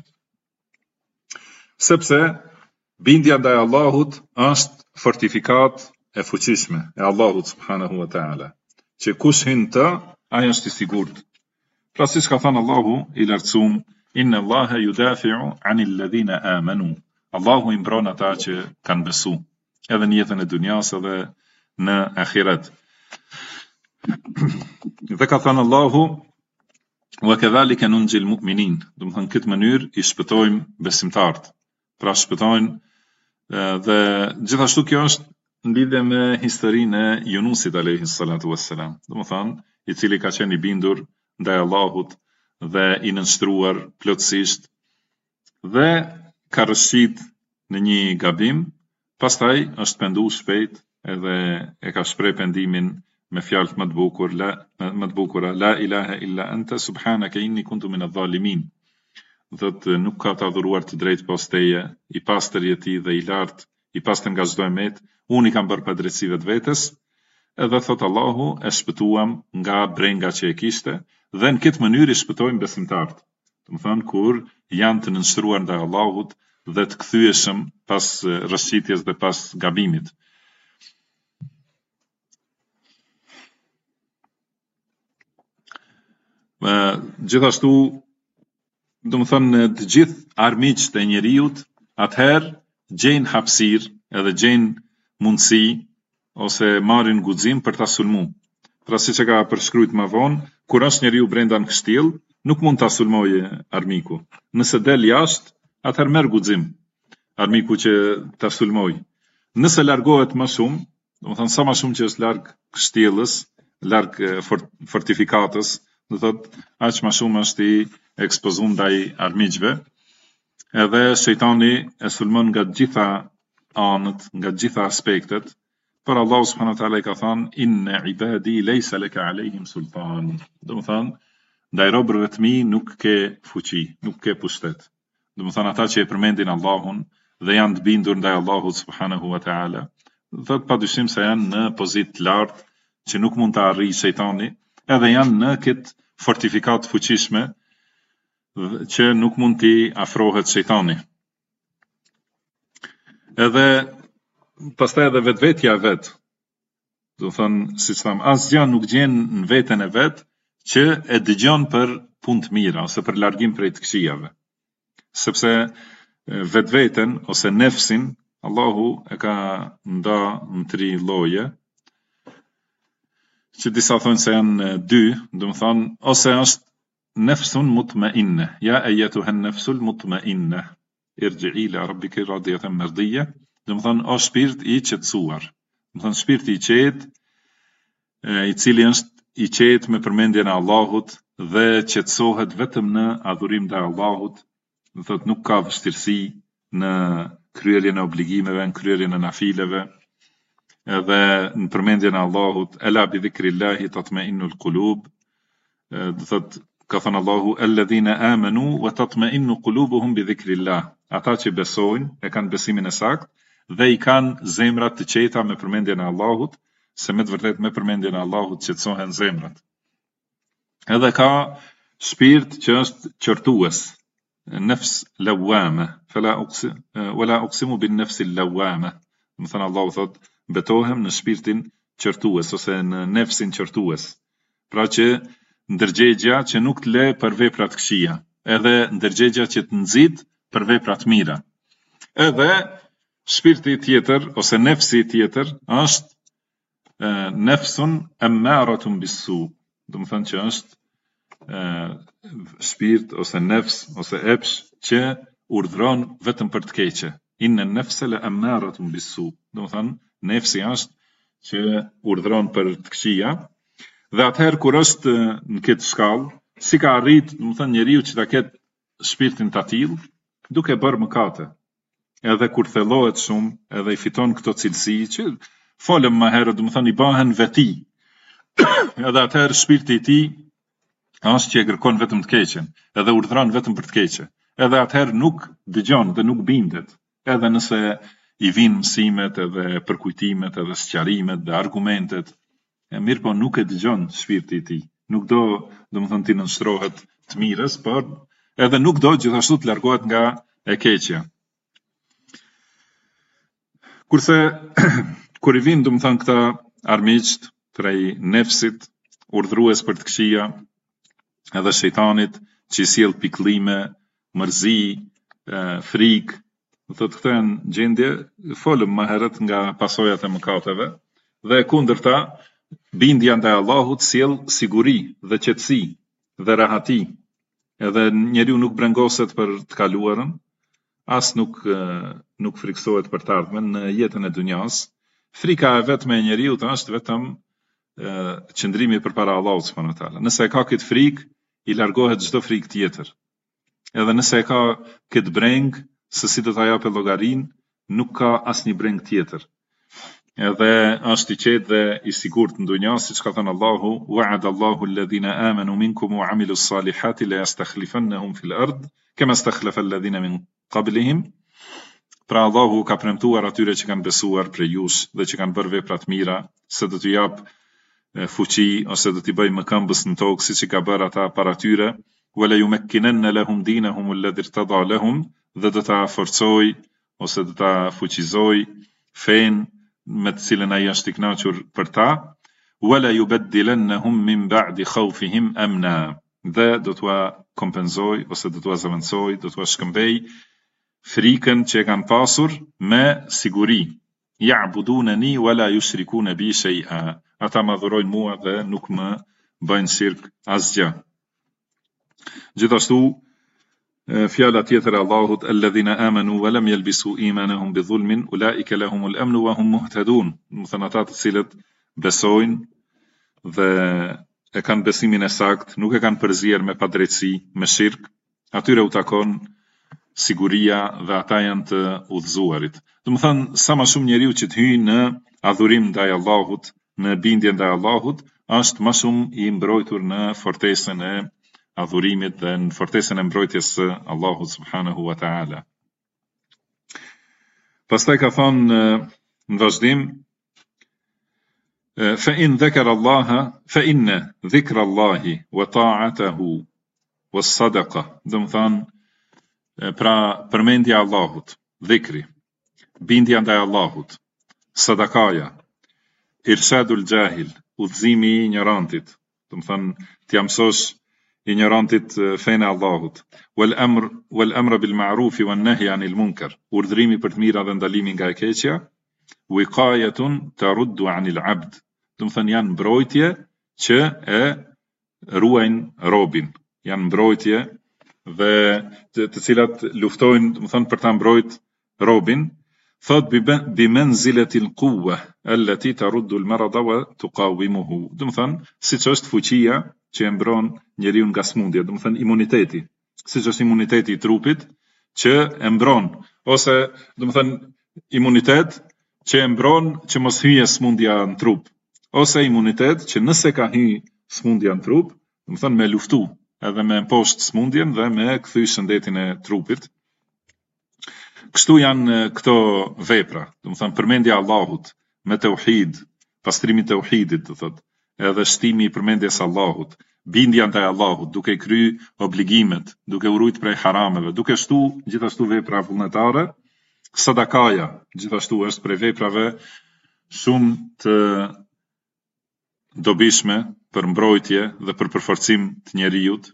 Sepse bindja ndaj Allahut është fortifikat e fuqishme e Allahut subhanahu wa taala, që kush hyn të, ai është i sigurt. Pra siç ka thënë Allahu i lartësuar, inna Allaha yudafi'u 'anil ladhina amanu. Allahu i mbron ata që kanë besu, edhe në jetën e dunjas edhe në ahiret. Dhe ka thënë Allahu: wa kadhalika nunjil mu'minin. Do të thënë, këtë mënyrë i shpëtojmë besimtarët. Pra shpëtojnë, dhe gjithashtu kjo është në lidhje me historinë e Yunusit alayhi salatu wassalam. Do të thënë, i cili ka qenë i bindur ndaj Allahut dhe i nënshtruar plotësisht, dhe ka rrëshqit në një gabim, pastaj është penduar shpejt edhe e ka shpreh pendimin me fjalët më të bukura, la ilaha illa anta subhanaka inni kuntu minadh dhalimin. Thotë, nuk ka të adhuruar të drejtë pas teje, i pastër je ti dhe i lartë, i pastër nga çdo emet, unë i kam bërë padrejtësi vetvetes, edhe thot Allahu, e shpëtuam nga brenga që e kishte, dhe në këtë mënyrë i shpëtojmë besimtarët. Do të thënë, kur janë të nënshtruar ndaj Allahut dhe të kthyeshëm pas rrëshqitjes dhe pas gabimit. Gjithashtu, do të thënë, të gjithë armiqtë e njeriut atëherë gjejnë hapësirë edhe gjejnë mundësi ose marrin guxim për ta sulmuar. Pra siç e ka përshkruajtur më vonë, kur është njeriu brenda në kështjell, nuk mund ta sulmojë armiku. Nëse del jashtë, atëherë merr guxim armiku që ta sulmojë. Nëse largohet më shumë, do të thënë sa më shumë që është larg kështjellës, larg fortifikatës, do thotë aq më shumë është i ekspozuar ndaj armiqve, edhe shejtani e sulmon nga të gjitha anët, nga të gjitha aspektet, Por Allahu subhanahu wa taala I ka thënë inna ibadi laysa laka alehim sultan. Do të thënë ndaj robërve të mi nuk ke fuqi, nuk ke pushtet. Do të thënë ata që e përmendin Allahun dhe janë të bindur ndaj Allahut subhanahu wa taala, thot padyshim se janë në pozitë të lartë që nuk mund të arrijë shejtani, edhe janë në këtë fortifikat fuqishme që nuk mund t'i afrohet shejtani. Edhe pastaj edhe vetvetja vet. Do thënë, siç tham, asgjë nuk gjen në veten e vet që e dëgjon për punë të mira ose për largim prej të këqijave. Sepse vetveten ose nefsin Allahu e ka nda në 3 lloje, që disa thonë se janë 2, do të thonë ose është nefsun mutmainne, ja ayyatuha an-nafsul mutmainne, irji'i ila rabbiki radiyatan mardiyya, do të thonë është shpirt I qetësuar. Do të thonë shpirti I qetë, I cili është I qetë me përmendjen e Allahut dhe qetësohet vetëm në adhurim ndaj Allahut, do thotë nuk ka vështirësi në kryerjen e obligimeve, në kryerjen e nafileve, edhe në përmendjen e Allahut, ela bi dhikrillahi tatma'innul qulub, do thotë ka thënë Allahu alladhina amanu wa tatma'innu qulubuhum bi dhikrillah. Ata që besojnë, e kanë besimin e saktë dhe I kanë zemrat të qeta me përmendjen e Allahut, se me të vërtet me përmendjen e Allahut qetësohen zemrat. Edhe ka shpirt që është qortues, nefs lawame, wala uqsimu bin nefsi lawame. Më thënë Allahu thot, betohem në shpirtin qortues ose në nefsin qortues. Pra që ndërgjegja që nuk të le për vepra të këqija, edhe ndërgjegja që të nxit për vepra të mira. Edhe shpirti tjetër ose nefsi tjetër është nefsun ammaratun bis-su. Do të thënë që është shpirt ose nefs ose epsh që urdhron vetëm për të keqe. Inna an-nafsa la ammaratun bis-su. Do të thënë nefsi është që urdhron për të këqija. Dhe atëherë kur është në këtë shkallë, si ka arrit, do të thënë njeriu që ta ketë shpirtin të tillë, duke bërë mëkate. Edhe kur thellohet shumë, edhe I fiton këto cilësi që folëm më herët, do të thënë I bëhen veti. Edhe atëherë shpirti I tij është që e kërkon vetëm të keqen, edhe urdhron vetëm për të keqe. Edhe atëherë nuk dëgjon dhe nuk bindet. Edhe nëse I vinë mësimet edhe përkujtimet edhe sqarimet dhe argumentet, mirë po nuk e dëgjon shpirti I tij. Nuk do të thënë ti nënshtrohet të mirës, por edhe nuk do gjithashtu të largohet nga e keqja. Kurse kur I vinë, do të thënë këta armiqt prej nefsit, urdhrues për të këqija, edhe shejtanit që I sjell pikëllime, mërzi, frikë, do thotë këto janë gjendje, folëm më herët nga pasojat e mëkateve, dhe kundërta bindja ndaj Allahut sjell siguri dhe qetësi dhe rahati. Edhe njeriu nuk brengoset për të kaluarën, as nuk friksohet për të ardhmen në jetën e dunjas. Frika e vetme e njeriu është vetëm qëndrimi përpara Allahut subhanahu wa taala. Nëse ka këtë frikë, I largohet çdo frikë tjetër. Edhe nëse ka këtë breng, se si do ta japë llogarin, nuk ka asnjë breng tjetër. Edhe është I qetë dhe I sigurt në dunja, siç ka thënë Allahu, wa'ada Allahu alladhina amanu minkum wa 'amilus salihati la yastakhlifannahum fil ard kama istakhlafa alladhina min qablihim. Pra Allahu ka premtuar atyre që kanë besuar prej jush dhe që kanë bërë vepra të mira, se do t'u jap fuqi ose do t'i bëj më këmbës në tokë siç I ka bërë ata para tyre, wala yumakkinanna lahum dinahum alladhi irtada lahum, dhe do ta forcoj ose do ta fuqizoj fen me të cilën ai është I kënaqur për ta, wala yubaddilannahum min ba'di khawfihim amna, dhe do t'ua kompenzoj ose do t'ua zëvendësoj, do t'ua shkëmbej frikën që e kanë pasur me siguri. Ya'budunani wala yushrikuna bi shay'a. Ata më adhurojnë mua dhe nuk më bëjnë shirk asgjë. Gjithashtu fjala tjetër e Allahut, alladhina amanu wa lam yalbisu imanahum bi dhulmin ulaika lahumul amnu wa hum muhtadun. Do të thënë ata të cilët besojnë dhe e kanë besimin e saktë, nuk e kanë përzier me padrejtësi, me shirk, atyre u takon siguria dhe ata janë të udhëzuarit. Do të thënë sa më shumë njeriu që të hyjë në adhurim ndaj Allahut, në bindje ndaj Allahut, është më shumë i mbrojtur në fortesën e adhurimit dhe në fortesën e mbrojtjes së Allahut subhanahu wa ta'ala. Pastaj ka thonë në vazhdim, فإن ذكر الله فإن ذكر الله وطاعته والصدقة. Do të thonë, pra përmendja e Allahut, dhikri, bindja ndaj Allahut, sadakaja, irshadul jahil, udhëzimi i ignorantit, do të thonë t'ia mësosh ignorantit fenë e Allahut, wal amr bil ma'ruf wan nahy anil munkar, urdhrimi për të mira dhe ndalimi nga e keqja, wiqayatun taruddu anil abd, do të thonë janë mbrojtje që e ruajnë robin, janë mbrojtje dhe të cilat luftojnë, do të thonë për ta mbrojt robin. Thot bi manzilatil quwwa allati taruddu al marada wa tuqawimuhu, do të thonë siç është fuqia që e mbron njeriu nga smundja, do të thonë imuniteti, siç është imuniteti i trupit që e mbron, ose do të thonë imunitet që e mbron që mos hyjë smundja në trup, ose imunitet që nëse ka hyrë smundja në trup, do të thonë me luftu, edhe me mposht smundjen dhe me kthy shëndetin e trupit. Kështu janë këto vepra, do të thonë përmendja e Allahut me tauhid, pastrimi i tauhidit, do thotë, edhe shtimi i përmendjes Allahut, bindja ndaj Allahut, duke kry obligimet, duke u ruajtur prej harameve, duke shtu gjithashtu vepra vullnetare. Sadakaja gjithashtu është prej veprave shumë të dobishme për mbrojtje dhe për përforcim të njerijut.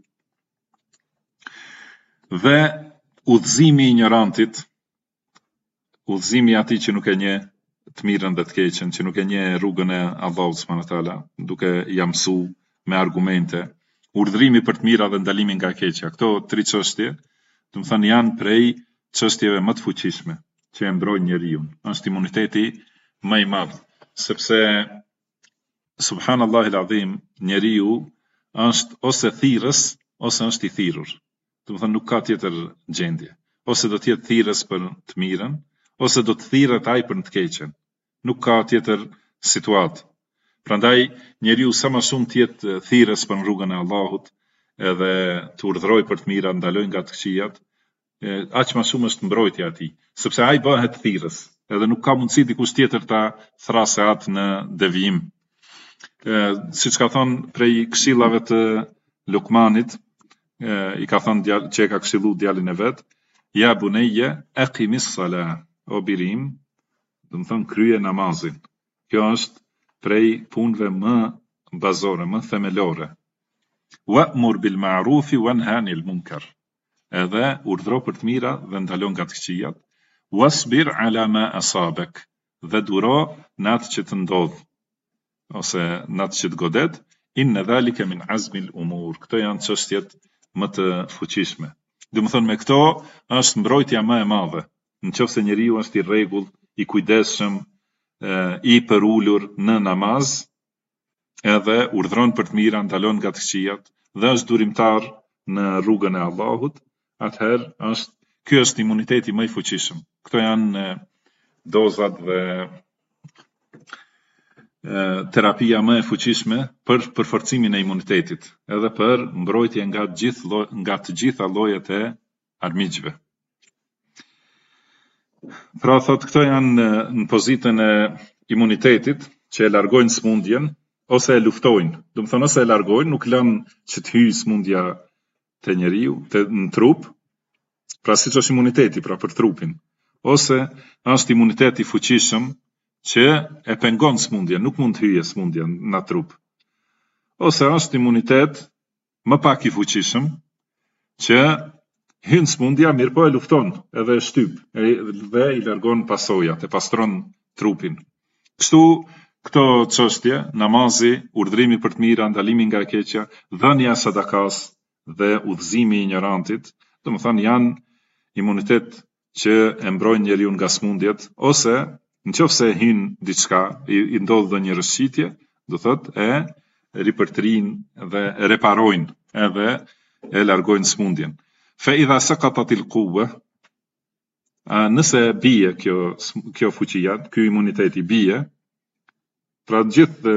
Dhe udhëzimi i ignorantit, udhëzimi i atij që nuk e njeh të mirën dhe të keqen, që nuk e njeh rrugën e Allahut subhanahu wa taala, duke ja mësuar me argumente, urdhrimi për të mira dhe ndalimi nga e keqja. Këto tri çështje, do të thënë, janë prej çështjeve më të fuqishme që e mbrojnë njeriu. Është imuniteti më i madh, sepse subhanallahi alazim, njeriu është ose thirrës ose është i thirrur. Do të thënë nuk ka tjetër gjendje. Ose do të jetë thirrës për të mirën, ose do të thirret ai për të keqen. Nuk ka tjetër situatë. Prandaj njeriu sa më shumë të jetë thirrës për rrugën e Allahut, edhe të urdhërojë për të mira, ndalojë nga të këqijat, aq më shumë është mbrojtja e tij, sepse ai bëhet thirrës, edhe nuk ka mundësi dikush tjetër ta thrasë atë në devijim. Siç ka thonë prej këshillave të Lukmanit, i ka thonë që e ka këshillu djalin e vet, ja bunayya aqimis salah, o birim, do të thonë krye namazin. Kjo është prej punëve më bazore, më themelore. Wa'mur bil ma'ruf wanha 'anil munkar, edhe urdhro për të mira dhe ndalo nga të këqijat. Wasbir ala ma asabak, dhe duro në atë që të ndodh, ose në atë që të godet. Inna dhalika min azmil umur, këto janë çështjet më të fuqishme. Do të thonë me këto është mbrojtja më e madhe, nëse njeriu është i rregullt, i kujdesshëm, i përulur në namaz, edhe urdhron për të mira, ndalon nga të këqijat, dhe është durimtar në rrugën e Allahut, atëherë ky është imuniteti më i fuqishëm. Këto janë dozat dhe terapia më e fuqishme për përforcimin e imunitetit, edhe për mbrojtje nga të gjitha llojet e armiqve. Pra thot, këto janë në pozitën e imunitetit që e largojnë smundjen ose e luftojnë. Do të thonë ose e largojnë, nuk lënë që të hyjë smundja te njeriu, në trup, pra siç është imuniteti pra për trupin, ose është imunitet i fuqishëm që e pengon smundjen, nuk mund të hyjë smundja në trup. Ose është imunitet më pak i fuqishëm që hyn smundja, mirë po e lufton, edhe e shtyp, dhe i largon pasojat, e pastron trupin. Kështu këto çështje, namazi, urdhrimi për të mira, ndalimi nga e keqja, dhënia e sadakas dhe udhëzimi i ignorantit, domethënë janë imunitet që e mbrojnë njeriu nga smundjet, ose nëse hyn diçka, i ndodh ndonjë rrëshqitje, do thotë e ripërtrin dhe e reparojnë, edhe e largojnë smundjen. Fa idha saqatatil quwwa, nëse bie kjo fuqia, ky imuniteti bie, Pra gjithë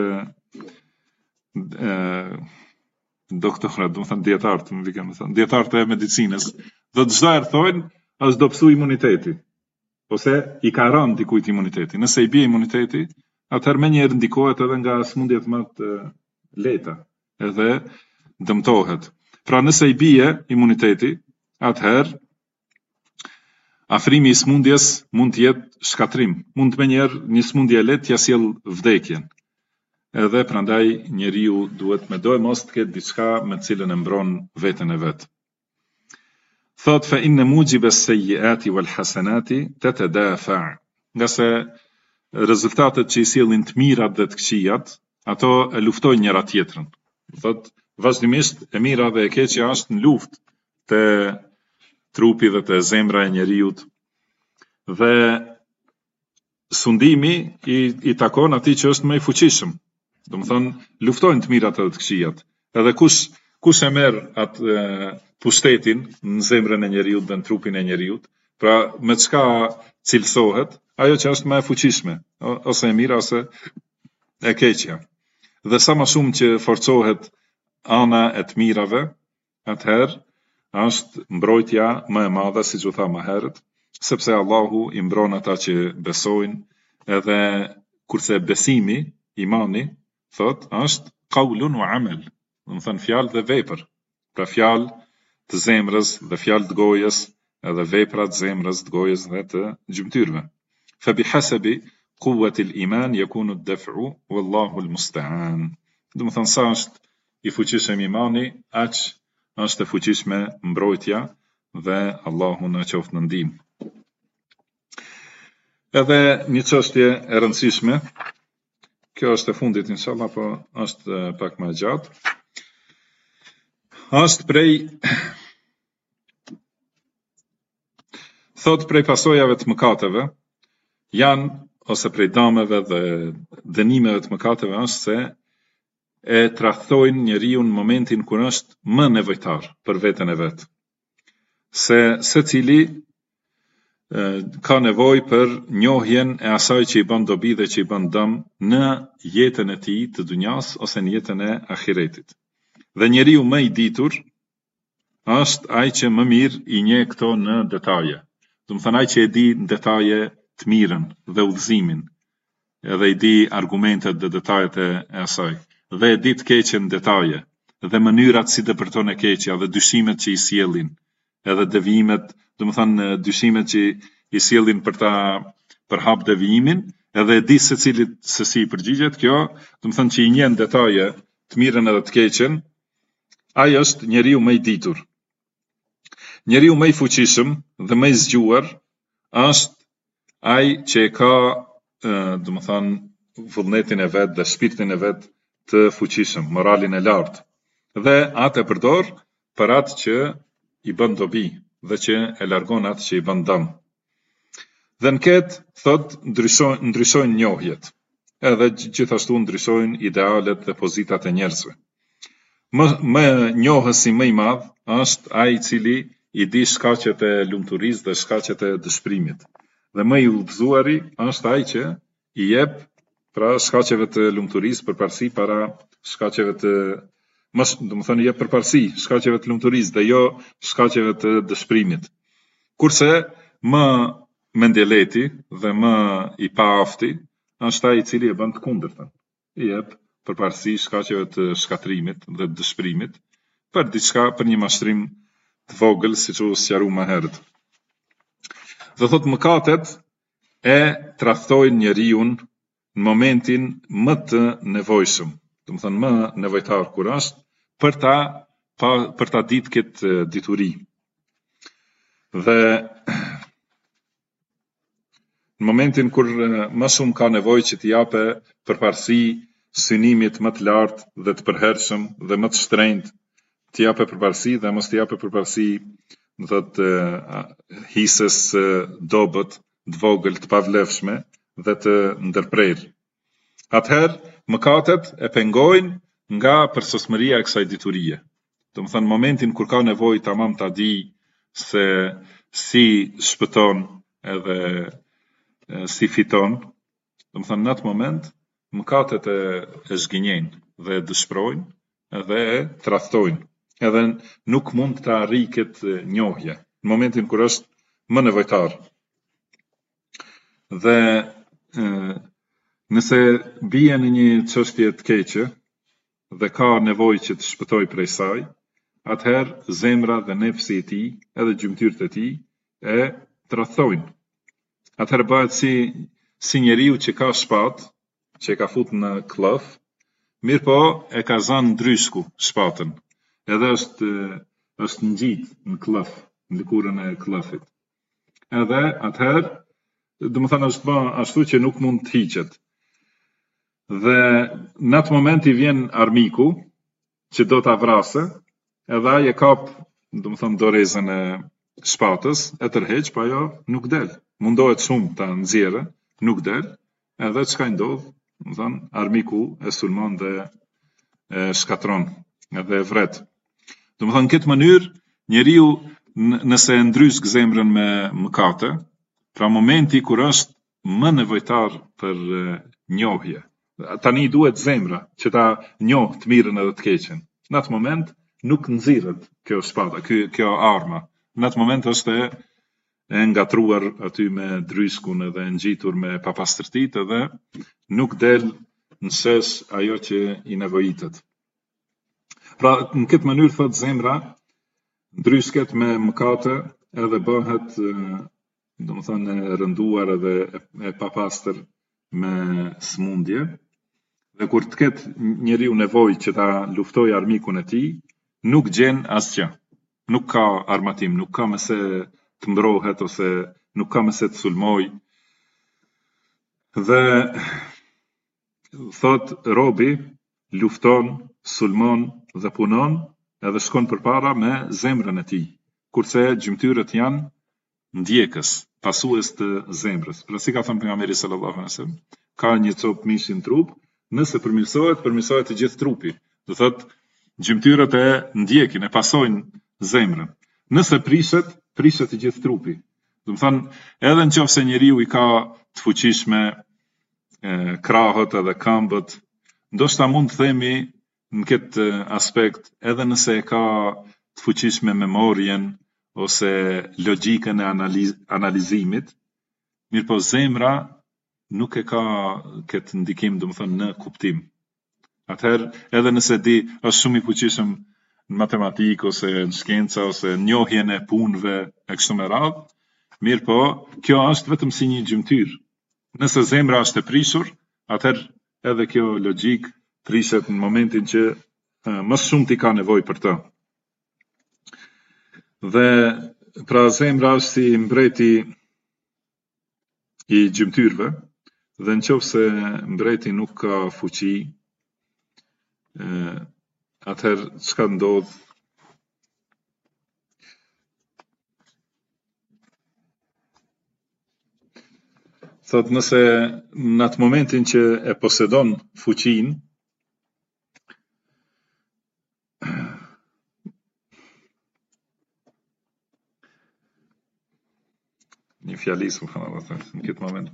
doktorat, do të thënë dietarët e medicinës, do të çdo herë thonë as do psu imuniteti, ose i ka rënë dikujt imuniteti. Nëse i bie imuniteti, atëherë më njëherë ndikohet edhe nga sëmundjet më të lehta, edhe dëmtohet. Pra nëse i bie imuniteti, atëherë afrimi i sëmundjes mund të jetë shkatrim, mund më njëherë një sëmundje e lehtë t'ia sjell vdekjen. Edhe prandaj njeriu duhet me do e mos të ketë diçka me cilën e mbron veten e vet. Thot fa inna mujiba as-sayyiati wal hasanati tatadafa. Nga se rezultatet që i sjellin të mirat dhe të këqijat, ato e luftojnë njëra tjetrën. Thot vazhdimisht e mira dhe e keqja është në luftë te trupi dhe te zemra e njeriut. Dhe sundimi i takon atij që është më i fuqishëm. Do të thonë luftojnë të mirat edhe të këqijat. Edhe kush e merr atë pushtetin në zemrën e njeriut dhe në trupin e njeriut, pra me çka cilësohet, ajo që është më e fuqishme, ose e mira ose e keqja. Dhe sa më shumë që forcohet ana e të mirave, atëherë është mbrojtja më e madhe, siç u tha më herët, sepse Allahu i mbron ata që besojnë, edhe kurse besimi, imani, thot, është qaulun wa amel, do të thënë fjalë dhe vepër. Pra fjalë të zemrës dhe fjalë të gojës, edhe vepra të zemrës, të gojës dhe të gjymtyrëve. Fa bihasabi quwwati al-iman yakunu ad-daf'u wallahu al-musta'an. Do të thënë sa është i fuqishëm imani, aq është e fuqishme mbrojtja dhe Allahu na qoftë në ndihmë. Edhe një çështje e rëndësishme, kjo është e fundit inshallah, po është pak më e gjatë. Është prej pasojave të mëkateve janë, ose prej dëmeve dhe dënimeve të mëkateve është se e tradhtojnë njeriu në momentin kur është më nevojtar për veten e vet. Se secili ka nevojë për njohjen e asaj që i bën dobi dhe që i bën dëm në jetën e tij të dunjas ose në jetën e ahiretit. Dhe njeriu më i ditur është ai që më mirë i njeh këto në detaje. Do të thënë ai që e di në detaje të mirën dhe udhëzimin, edhe i di argumentet dhe detajet e asaj, dhe e di të keqen në detaje, dhe mënyrat si dëpërton e keqja dhe dyshimet që i sjellin, edhe devijimet, do të thënë dyshimet që i sjellin për hap devijimin, edhe e di se si i përgjigjet. Kjo, do të thënë që i njeh në detaje të mirën edhe të keqen, ai është njeriu më i ditur. Njeriu më i fuqishëm dhe më i zgjuar është ai që e ka, do të thënë, vullnetin e vet dhe shpirtin e vet të fuqishëm, moralin e lartë. Dhe atë e përdor për atë që i bën dobi dhe që e largon atë që i bën dëm. Dhe në ketë, thot, ndryshojnë njohjet, edhe gjithashtu ndryshojnë idealet dhe pozitat e njerëzve. Më njohësi më i madh është ai i cili i di shkaqet e lumturisë dhe shkaqet e dëshpërimit. Dhe më i udhëzuari është ai që i jep pra shkaqeve të lumturisë përparësi para shkaqeve të do të thënë jep përparësi shkaqeve të lumturisë dhe jo shkaqeve të dëshpërimit. Kurse më mendjeleti dhe më i paafti është ai i cili e bën të kundërtën. I jep përparësi shkaqeve të shkatrimit dhe dëshpërimit për diçka, për një mashtrim të vogël, siç u sqarua më herët. Dhe thot mëkatet e tradhtojnë njeriu në momentin më të nevojshëm, do të thënë më nevojtar kur është për ta ditë këtë dituri. Dhe në momentin kur më shumë ka nevojë që t'i jape përparësi synimit më të lartë dhe të përhershëm dhe më të shtrenjtë, t'i jape përparësi dhe mos t'i jape përparësi, do thotë, hisës dobët, të vogël, të pavlefshme dhe të ndërprerë. Atëherë, mëkatet e pengojnë nga përsosmëria e kësaj diturie. Do të thënë, momentin kur ka nevojë tamam ta di se si shpëton edhe si fiton, do të thënë, në atë moment mëkatet e zgënjejnë dhe dëshprojnë edhe e tradhtojnë. Edhe nuk mund të arrijë këtë njohje në momentin kur është më nevojtar. Dhe nëse bie në një çështje të keqe dhe ka nevojë që të shpëtoj prej saj, atëherë zemra dhe nefsi i tij, edhe gjymtyrët e tij e tradhtojnë. Atëherë bëhet si njeriu që ka shpatë, që e ka fut në klëf, mirë po e ka zënë ndryshku shpatën, edhe është ngjit në klëf, në lëkurën e klëfit. Edhe atëherë, domethënë është bë ashtu që nuk mund të hiqet. Dhe në atë moment i vjen armiku që do ta vrasë, edhe ai e kap, domethënë dorezën e shpatës, e tërheq, po ajo nuk del. Mundohet shumë ta nxjerrë, nuk del, edhe çka ndodh, domethënë armiku e sulmon dhe e shkatron, edhe e vret. Domethënë në këtë mënyrë njeriu nëse e ndrysh zemrën me mëkate, pra momenti kur është më nevojtar për njohje. Tani duhet zemra që ta njoh të mirën edhe të keqen. Në atë moment nuk nxirret kjo shpata, kjo arma. Në atë moment është e ngatruar aty me dryskun edhe ngjitur me papastërtitë edhe nuk del në shesh ajo që i nevojitet. Pra në këtë mënyrë thot zemra ndrysket me mëkate edhe bëhet domethënë e rënduar edhe e papastër me smundje. Dhe kur të ketë njeriu nevojë që ta luftojë armikun e tij, nuk gjen asgjë. Nuk ka armatim, nuk ka me se të mbrohet ose nuk ka me se të sulmoj. Dhe thot robi lufton, sulmon dhe punon edhe shkon përpara me zemrën e tij, kurse gjymtyrët janë ndjekës, pasues të zemrës. Pra si ka thënë pejgamberi sallallahu alaihi wasallam, ka një copë mishi në trup, nëse përmirësohet i gjithë trupi. Do thot gjymtyrët e ndjekin, e pasojnë zemrën. Nëse prishet i gjithë trupi. Do të thënë, edhe nëse njeriu i ka të fuqishme krahët edhe këmbët, ndoshta mund të themi në këtë aspekt, edhe nëse e ka të fuqishme memorien ose logjikën e analizimit, mirëpo zemra nuk e ka këtë ndikim, domethënë në kuptim. Atëherë, edhe nëse është shumë i fuqishëm në matematikë ose në shkenca ose në njohjen e punëve e kështu me radhë, mirëpo kjo është vetëm si një gjymtyr. Nëse zemra është e prishur, atëherë edhe kjo logjik prishet në momentin që më shumë ti ka nevojë për të. Dhe pra zemra është si mbreti i gjymtyrve, dhe nëse mbreti nuk ka fuqi, atëherë çka ndodh? Thot nëse në atë momentin që e posedon fuqinë, një fjali subhanallahu në këtë moment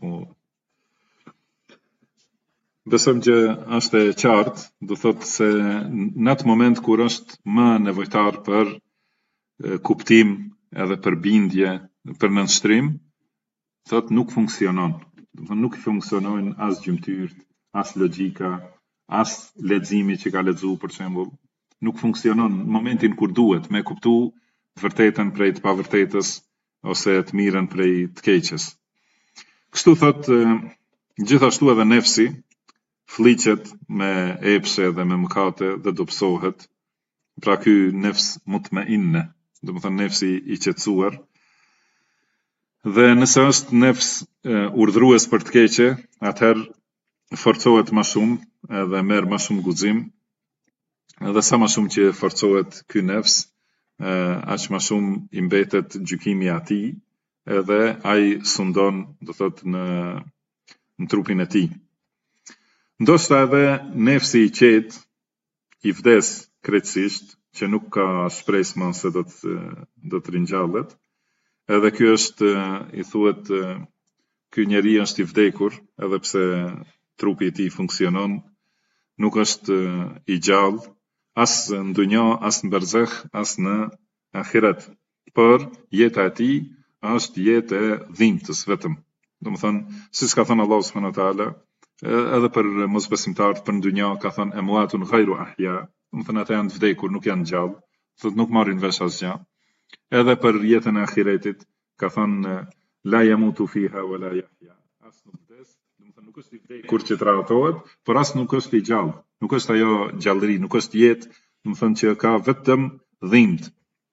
besojmë që është e qartë, do thotë se në atë moment kur është më nevojtar për kuptim edhe për bindje, për nënshtrim, thotë nuk funksionon. Do thotë nuk funksionojnë as gjymtyrët, as logjika, as leximi që ka lexuar për shembull. Nuk funksionon në momentin kur duhet me kuptu të vërtetën prej të pavërtetës ose të mirën prej të keqes. Kështu thotë gjithashtu edhe nefsi fliqet me epshe dhe me mëkate dhe dobësohet. Pra ky nefs mutmainne, do të thonë nefsi i qetësuar. Dhe nëse është nefs urdhrues për të keqe, atëherë forcohet më shumë edhe merr më shumë guxim. Edhe sa më shumë që forcohet ky nefs, aq më shumë i mbetet gjykimi i atij, edhe ai sundon, do thotë në trupin e tij. Ndoshta edhe nefsi i qetë i vdes krejtësisht, që nuk ka shpresë më se do të ringjallet. Edhe ky është, i thuhet, ky njeri është i vdekur, edhe pse trupi I tij funksionon, nuk është I gjallë, as në dunja, as në barzakh, as në ahiret. Por jeta e tij është jetë e dhimbtës vetëm. Domethënë, siç ka thënë Allahu subhanahu wa taala, edhe për mosbesimtarët për në dunja ka thënë amwatun ghayru ahya, domethënë ata janë të vdekur, nuk janë gjallë, thotë nuk marrin vesh asgjë. Edhe për jetën e ahiretit ka thënë la yamutu fiha wa la yahya. As nuk vdes, domethënë nuk është I vdekur që trajtohet, por as nuk është I gjallë. Nuk është ajo gjallëri, nuk është jetë, domethënë që ka vetëm dhimbje.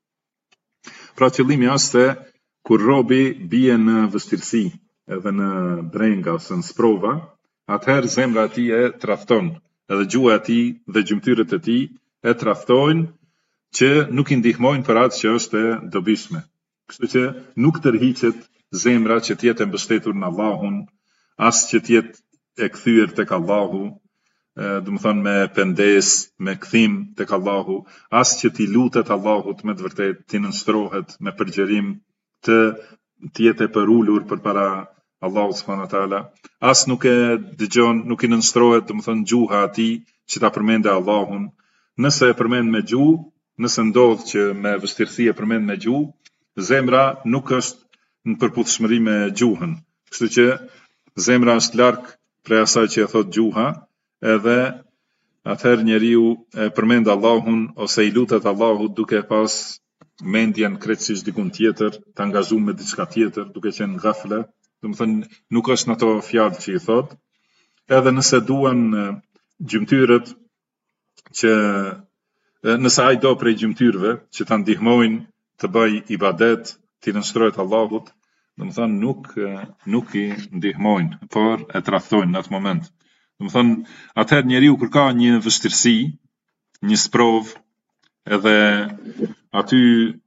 Pra qëllimi është se kur robi bie në vështirësi, edhe në brenga ose në sprova, atëherë zemra e tij e tradhton, edhe gjuha e tij dhe gjymtyrët e tij e tradhtojnë që nuk I ndihmojnë për atë që është e dobishme. Kështu që nuk tërhiqet zemra që të jetë e mbështetur në Allahun, as që të jetë e kthyer tek Allahu, domethënë me pendes, me kthim tek Allahu, as që t'i lutet Allahut me të vërtetë, t'i nënshtrohet me përgjërim, të jetë e përulur përpara Allahu subhanahu wa taala, as nuk e dëgjon, nuk I nënshtrohet, domethënë gjuha e tij që ta përmendë Allahun. Nëse e përmend me gjuhë, nëse ndodh që me vështirësi e përmend me gjuhë, zemra nuk është në përputhshmëri me gjuhën. Kështu që zemra është larg prej asaj që e thot gjuha, edhe atëherë njeriu e përmend Allahun ose I lutet Allahut duke pas mendjen krejtësisht dikun tjetër, të angazhuar me diçka tjetër, duke qenë në gafle, domethënë nuk është në ato fjalë që I thot. Edhe nëse duan gjymtyrët që nëse ai do prej gjymtyrëve që ta ndihmojnë të bëj ibadet, të nënshtrohet Allahut, domethënë nuk I ndihmojnë, por e tradhtojnë në atë moment. Domethënë, atëherë njeriu kur ka një vështirësi, një sprov, edhe aty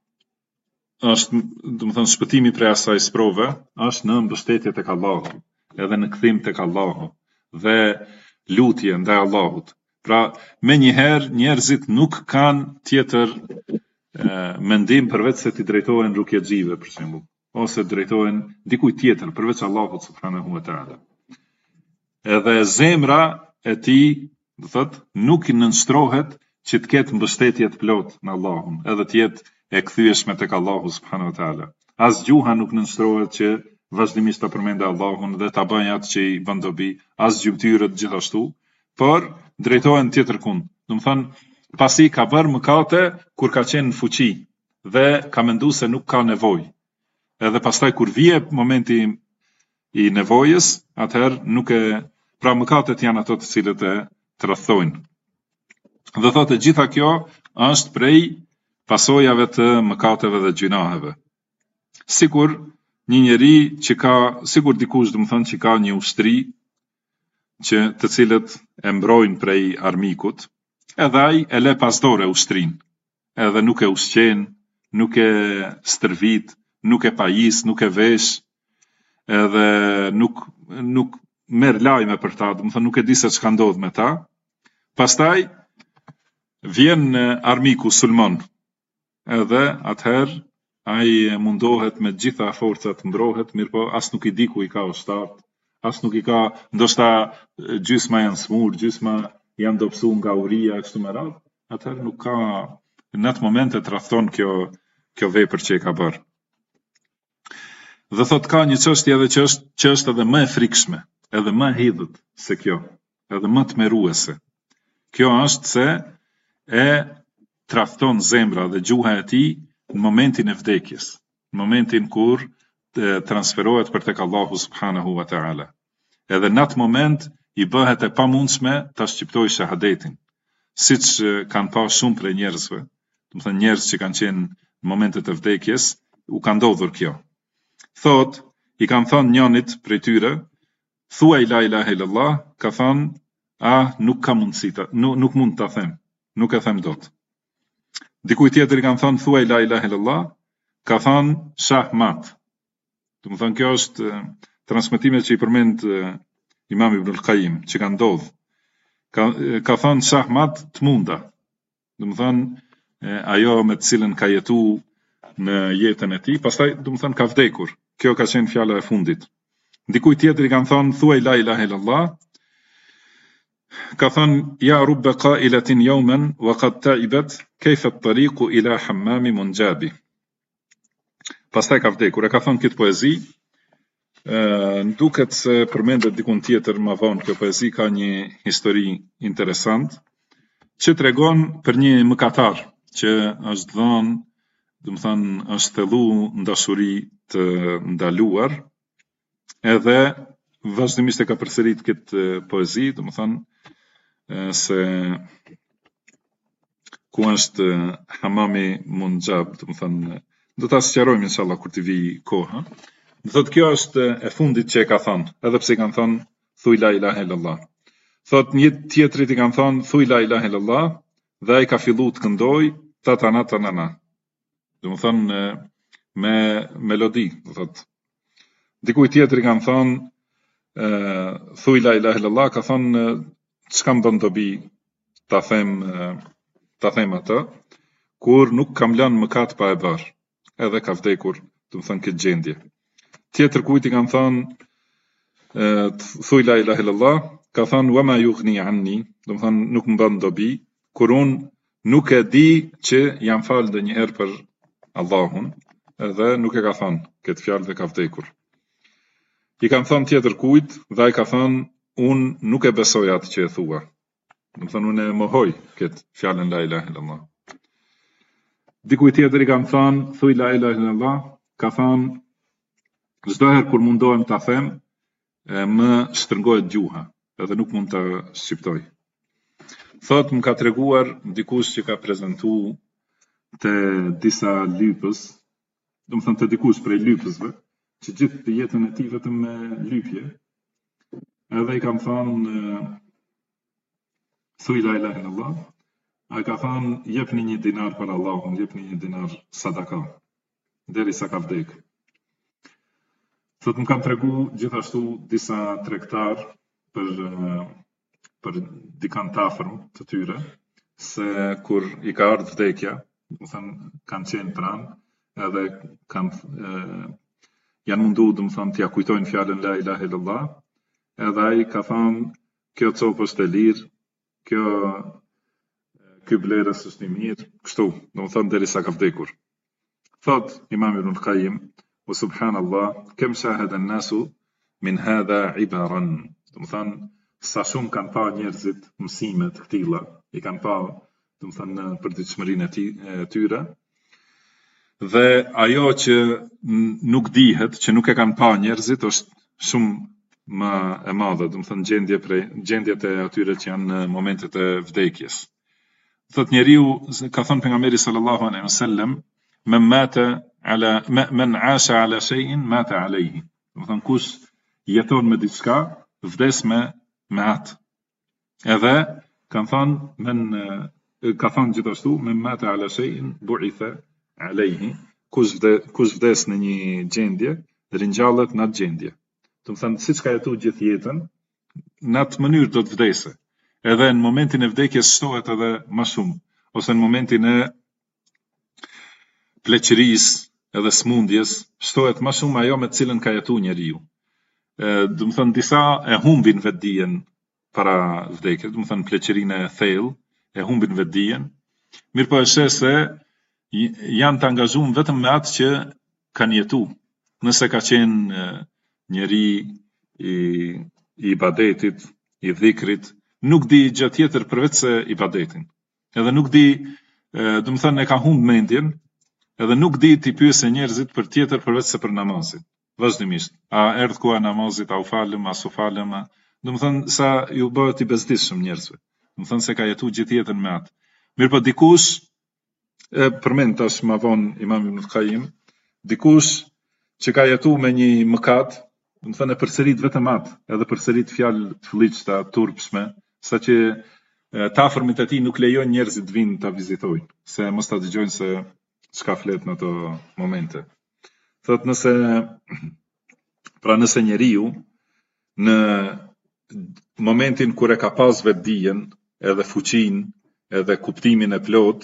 është, domethënë, shpëtimi prej asaj sprove, është në mbështetje tek Allahu, edhe në kthim tek Allahu, dhe lutje ndaj Allahut. Pra, me njëherë njerëzit nuk kanë tjetër mendim përveç se t'i drejtohen rukjexhive, për shembull, ose drejtohen dikujt tjetër përveç Allahut subhanahu wa taala. Edhe zemra e tij, do thotë, nuk I nënshtrohet që të ketë mbështetje të plot në Allahun, edhe të jetë e kthyeshme tek Allahu subhanahu wa taala. As gjuha nuk nënshtrohet që vazhdimisht ta përmendë Allahun dhe ta bëjë atë që I bën dobi, as gjymtyrët gjithashtu, por drejtohen tjetër kund. Domethënë, pasi ka bërë mëkate kur ka qenë në fuqi dhe ka menduar se nuk ka nevojë. Edhe pastaj kur vije momenti I nevojës, atëherë nuk e pra mëkatet janë ato të cilët e tradhtojnë. Dhe thotë gjitha kjo është prej pasojave të mëkateve dhe gjunaheve. Sikur një njeri që ka, sikur dikush domethënë që ka një ushtri që të cilët e mbrojnë prej armikut, edhe ai e le pas dore ushtrin, edhe nuk e ushqen, nuk e stërvit, nuk e pajis, nuk e vesh, edhe nuk merr lajme për ta, domethënë nuk e di se çka ndodh me ta. Pastaj vjen armiku sulmon, edhe atëherë ai mundohet me gjitha forcat mbrohet, mirëpo as nuk I di ku I ka ushtat, as nuk I ka, ndoshta gjysma janë smur, gjysma janë dobësuar nga uria kështu me radhë, atëherë nuk ka, në atë moment e tradhton kjo vepër që e ka bërë. Dhe thot ka një çështje edhe që është edhe më e frikshme, edhe më e hidhët se kjo, edhe më tmeruese. Kjo është se e tradhton zemra dhe gjuha e tij në momentin e vdekjes, në momentin kur transferohet për tek Allahu subhanahu wa taala. Edhe në atë moment I bëhet e pamundshme ta shqiptojë shahadetin, siç kanë pa shumë prej njerëzve, domethënë njerëz që kanë qenë në momentet e vdekjes, u ka ndodhur kjo. Thot, I kanë thënë njënit prej tyre, thuaj la ilaha illallah, ka thënë, nuk ka mundësi, nuk mund ta them, nuk e them dot. Dikujt tjetër I kanë thënë thuaj la ilaha illallah, ka thënë shahmat. Domethënë kjo është transmetimet që I përmend Imam Ibn al-Qayyim, që ka ndodhur. Ka thënë shahmat të munda. Domethënë ajo me të cilën ka jetuar në jetën e tij, pastaj domethënë ka vdekur. Kjo ka qenë fjala e fundit. Dikujt tjetër I kanë thënë thuaj la ilaha illallah, Ka thënë, ja rubbe qailatin yawman wa qad ta'ibat kayfa at-tariqu ila hammami munjabi. Pastaj ka vdekur. E ka thënë këtë poezi, duket se përmendet dikun tjetër më vonë. Kjo poezi ka një histori interesant që tregon për një mëkatar që është dhënë, është thellu në dashuri të ndaluar, edhe vazhdimisht e ka përsërit këtë poezi, se ku është hamami munjab, do ta sqarojmë inshallah kur t'i vi koha. Do thotë kjo është e fundit që e ka thënë, edhe pse i kanë thënë thuj la ilaha illallah. Thot një tjetrit i kanë thënë thuj la ilaha illallah dhe ai ka fillu të këndoj tatana tanana. Me melodi, do thotë. Dikuj tjetër i kanë thënë thuj la ilaha illallah, ka thënë çka më bën dobi ta them atë, kur nuk kam lënë mëkat pa e bërë, edhe ka vdekur, këtë gjendje. Tjetër kujt i kanë thënë thuj la ilaha illallah, ka thënë wama yughni anni, nuk më bën dobi, kur unë nuk e di që jam falë dhe njëherë për Allahun, edhe nuk e ka thënë këtë fjalë dhe ka vdekur. I kanë thënë tjetër kujt, dhe ai ka thënë unë nuk e besoj atë që e thua. Unë e mohoj këtë fjalën la ilaha illallah. Dikuj tjetër i kanë thënë thuj la ilaha illallah, ka thënë çdo herë kur mundohem ta them, më shtrëngohet gjuha, edhe nuk mund ta shqiptoj. Thot më ka treguar dikush që ka prezantuar te disa lypës, te dikush prej lypësve, që gjithë jetën e tij vetëm me lypje, edhe i kam thënë thuj la ilaha illallah, ai ka thënë jepni një dinar për Allahun, jepni një dinar sadaka, derisa ka vdekë. Thot më kanë tregu gjithashtu disa tregtar për dikant afërm të tyre, se kur i ka ardhur vdekja, kanë qenë pranë, edhe janë mundu, t'ja kujtojnë fjalën la ilaha illallah, edhe ai ka thënë kjo copë është e lirë, ky blerës është i mirë, kështu, derisa ka vdekur. Thot Imam Ibn al-Qayyim, wa subhanallah, kem shahada an-nasu min hadha ibaran. Sa shumë kanë pa njerëzit mësime të këtilla, i kanë pa, në përditshmërinë e tyre, dhe ajo që nuk dihet, që nuk e kanë pa njerëzit, është shumë më e madhe, gjendjet e atyre që janë në momentet e vdekjes. Thot njeriu, ka thënë pejgamberi sallallahu alaihi wasallam, men asha ala shay'in mata alayhi. Kush jeton me diçka, vdes me atë. Edhe kanë thënë gjithashtu, men mata ala shay'in bu'itha alayhi. Kush vdes në një gjendje, ringjallet në atë gjendje. Siç ka jetuar gjithë jetën, në atë mënyrë do të vdesë. Edhe në momentin e vdekjes shtohet edhe më shumë, ose në momentin e pleqërisë edhe smundjes, shtohet më shumë ajo me të cilën ka jetuar njeriu. Disa e humbin vetdijen para vdekjes, pleqërinë e thellë, e humbin vetdijen, mirë po e sheh se janë të angazhuar vetëm me atë që kanë jetuar. Nëse ka qenë njeri i ibadetit, i dhikrit, nuk di gjë tjetër përveç se ibadetin. Edhe nuk di, e ka humb mendjen, edhe nuk di t'i pyesë njerëzit për tjetër përveç se për namazin. Vazhdimisht. A erdh koha namazit, a u falem, a s'u falem, sa ju bëhet i bezdisshëm njerëzve. Se ka jetuar gjithë jetën me atë. Mirë po dikush, përmend tash më vonë Imam Ibn al-Qayyim, dikush që ka jetuar me një mëkat, e përsërit vetëm atë, edhe përsërit fjalë të fëllitshta, turpshme, saqë të afërmit e tij nuk lejojnë njerëzit të vinë ta vizitojnë, se mos ta dëgjojnë se çka flet në ato momente. Thot nëse njeriu në momentin kur e ka pas vetdijen, edhe fuqinë, edhe kuptimin e plot,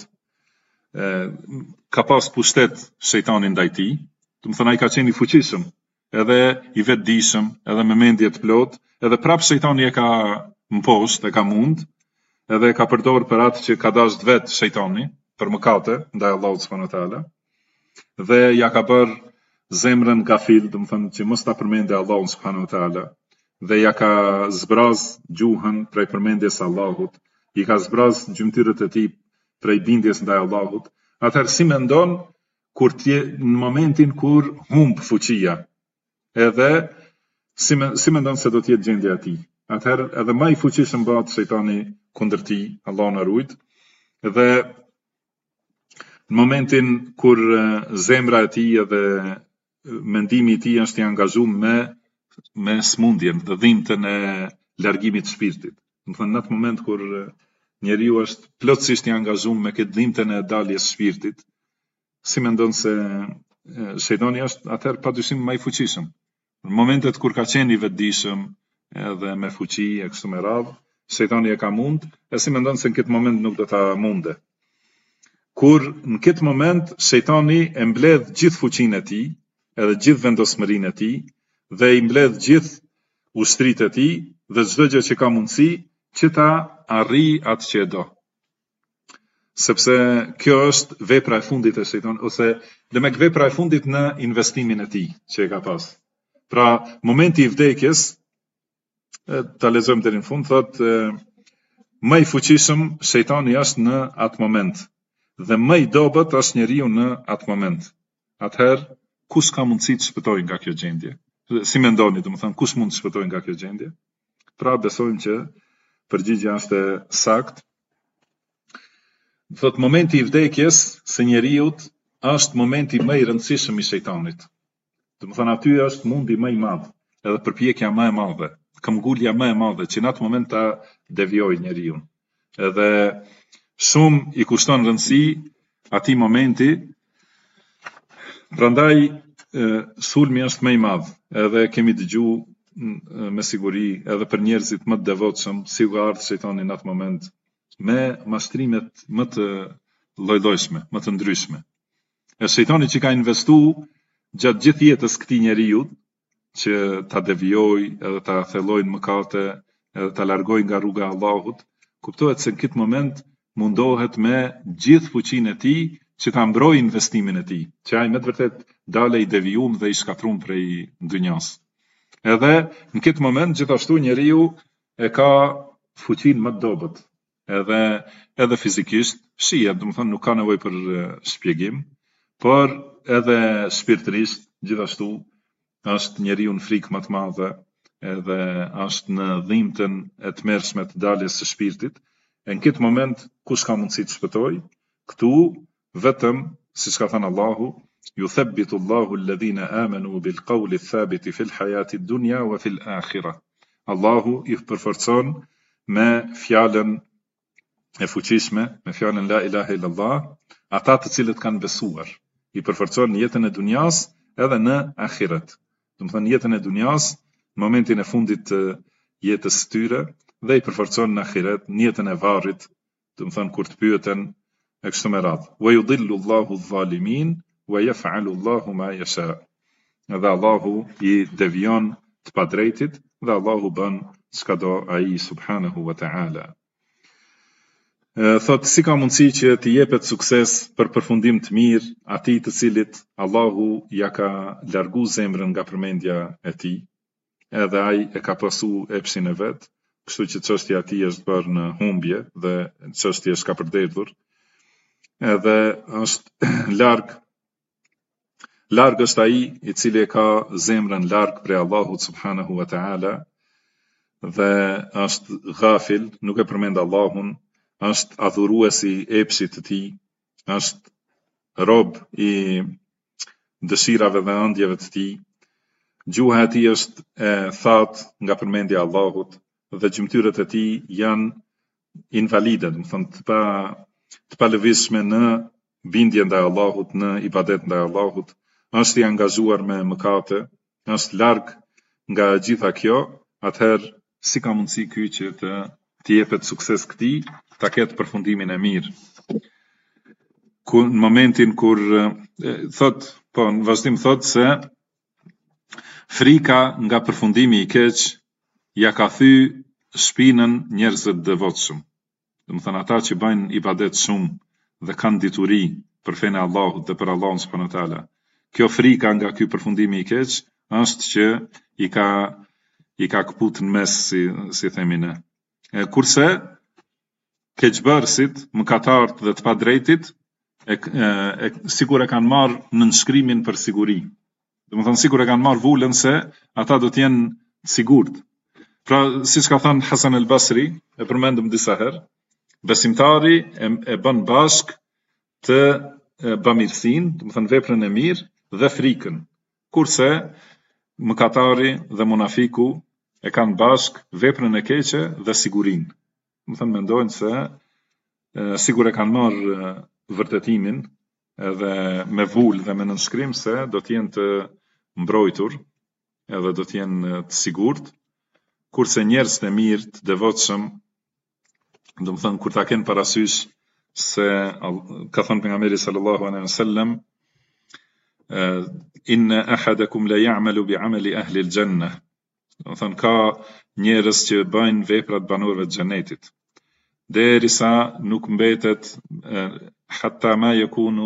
ka pas pushtet shejtanin ndaj tij, ai ka qenë i fuqishëm, edhe i vetdijshëm, edhe me mendje të plot, edhe prap shejtani e ka m'poshtë, e ka mund, edhe e ka përdorur për atë që ka dashur vetë shejtani, për mëkate ndaj Allahut subhanahu wa taala, dhe ja ka bërë zemrën gafil, do të thënë që mos ta përmendë Allahun subhanahu wa taala, dhe ja ka zbraz gjuhën prej përmendjes së Allahut, i ka zbraz gjymtyrët e tij prej bindjes ndaj Allahut. Atëherë si mendon kur në momentin kur humb fuqia, edhe si mendon se do të jetë gjendja e tij. Atëherë edhe më i fuqishëm bëhet shejtani kundër tij, Allahu na ruajt. Dhe në momentin kur zemra e tij edhe mendimi i tij është i angazhuar me smundjen dhe dhimbjen e largimit të shpirtit. Do të thënë në atë moment kur njeriu është plotësisht i angazhuar me këtë dhimbjen e daljes së shpirtit, si mendon se shejtani është atëherë padyshim më i fuqishëm. Në momentet kur ka qenë i vetëdijshëm edhe me fuqi e kështu me radhë, shejtani e ka mund, e si mendon se në këtë moment nuk do ta munde. Kur në këtë moment shejtani e mbledh gjithë fuqinë e tij, edhe gjithë vendosmërinë e tij, dhe i mbledh gjithë ushtritë e tij dhe çdo gjë që ka mundësi që ta arrijë atë që e do. Sepse kjo është vepra e fundit e shejtanit, ose demek vepra e fundit në investimin e tij që e ka pas. Pra, momenti i vdekjes, ta lexojmë deri në fund, thotë më i fuqishëm shejtani është në atë moment dhe më i dobët është njeriu në atë moment. Atëherë, kush ka mundësi të shpëtojë nga kjo gjendje? Si mendoni, domethënë, kush mund të shpëtojë nga kjo gjendje? Pra, besojmë që përgjigjja është e saktë. Thot momenti i vdekjes së njeriut është momenti më i rëndësishëm i shejtanit. Domethënë aty është mundi më i madh, edhe përpjekja më e madhe, këmbgulja më e madhe që në atë moment ta devijojë njeriu. Edhe shumë i kushton rëndësi atij momenti. Prandaj sulmi është më i madh, edhe kemi dëgjuar me siguri edhe për njerëzit më të devotshëm si u ardh shejtani në atë moment me mashtrimet më të lloj-llojshme, më të ndryshme. E shejtani që ka investuar gjatë gjithë jetës këtij njeriu që ta devijojë, edhe ta thellojë në mëkate, edhe ta largojë nga rruga e Allahut, kuptohet se në këtë moment mundohet me gjithë fuqinë e tij që ta mbrojë investimin e tij, që ai me të vërtet dalë i devijuar dhe i shkatruar prej dynjas. Edhe në këtë moment gjithashtu njeriu e ka fuqinë më të dobët, edhe fizikisht, shihet, domethënë nuk ka nevojë për shpjegim, por edhe shpirtërisht gjithashtu është njeriu në frikë më të madhe, edhe është në dhimbjen e tmerrshme të daljes së shpirtit. E në këtë moment kush ka mundësi të shpëtojë? Këtu vetëm, siç ka thënë Allahu, yuthabbitu Allahu alladhina amanu bil qawli thabiti fil hayati dunya wa fil akhirah. Allahu i përforcon me fjalën e fuqishme, me fjalën la ilaha illallah, ata të cilët kanë besuar. I përforcon në jetën e dunjas edhe në ahiret. Domethënë jetën e dunjas, në momentin e fundit të jetës së tyre, dhe i përforcon në ahiret, në jetën e varrit, domethënë kur të pyeten e kështu me radhë. Wa yudillu Allahu adh-dhalimin wa yaf'alu Allahu ma yasha. Dhe Allahu i devijon të padrejtit dhe Allahu bën çka do ai subhanahu wa ta'ala. Thot si ka mundësi që t'i jepet sukses për përfundim të mirë atij të cilit Allahu ja ka largu zemrën nga përmendja e tij, edhe ai e ka pasu epshin e vet, kështu që çështja e tij është bërë në humbje dhe çështja është ka përderdhur, edhe është larg është ai i cili e ka zemrën larg prej Allahut subhanahu wa ta'ala dhe është ghafil, nuk e përmend Allahun, është adhuruesi epshit të tij, është rob i dëshirave dhe ëndjeve të tij. Gjuha e tij është e thatë nga përmendja e Allahut dhe gjymtyrët e tij janë invalide, do të thënë të palëvizshme në bindje ndaj Allahut, në ibadet ndaj Allahut, është i angazhuar me mëkate, është larg nga gjitha kjo. Atëherë si ka mundësi ky që të jepet sukses këtij, ta ketë përfundimin e mirë. Në momentin kur në vazhdim thot se frika nga përfundimi i keq ja ka thy shpinën njerëzit devotshëm. Domethënë ata që bajnë ibadet shumë dhe kanë dituri për fenë e Allahut dhe për Allahun subhanahu wa taala. Kjo frika nga ky përfundimi i keq është që i ka kaput në mes, si themi ne. Kurse keqbërësit, mëkatarët dhe të padrejtit sigur e kanë marrë në nënshkrimin për siguri. Domethënë sigur e kanë marrë vullën se ata do të jenë të sigurt. Pra, siç ka thënë Hasan al-Basri, e përmendëm disa herë, besimtari e bën bashk të bamirësinë, domethënë veprën e mirë dhe frikën. Kurse mëkatari dhe munafiku e kanë bashk veprën e keqe dhe sigurinë. Domethënë mendojnë se sigur e kanë marrë vërtetimin edhe me vulë dhe me nënshkrim se do të jenë të mbrojtur edhe do të jenë të sigurt, kurse njerëzit e mirë të devotshëm, domethënë kur ta kenë parasysh se ka thënë pejgamberi sallallahu alaihi wasallam, inna ahadakum la ya'malu bi'amali ahli al-jannah. Domethënë ka njerëz që bëjnë veprat banorëve të xhenetit, derisa nuk mbetet hatta ma yakunu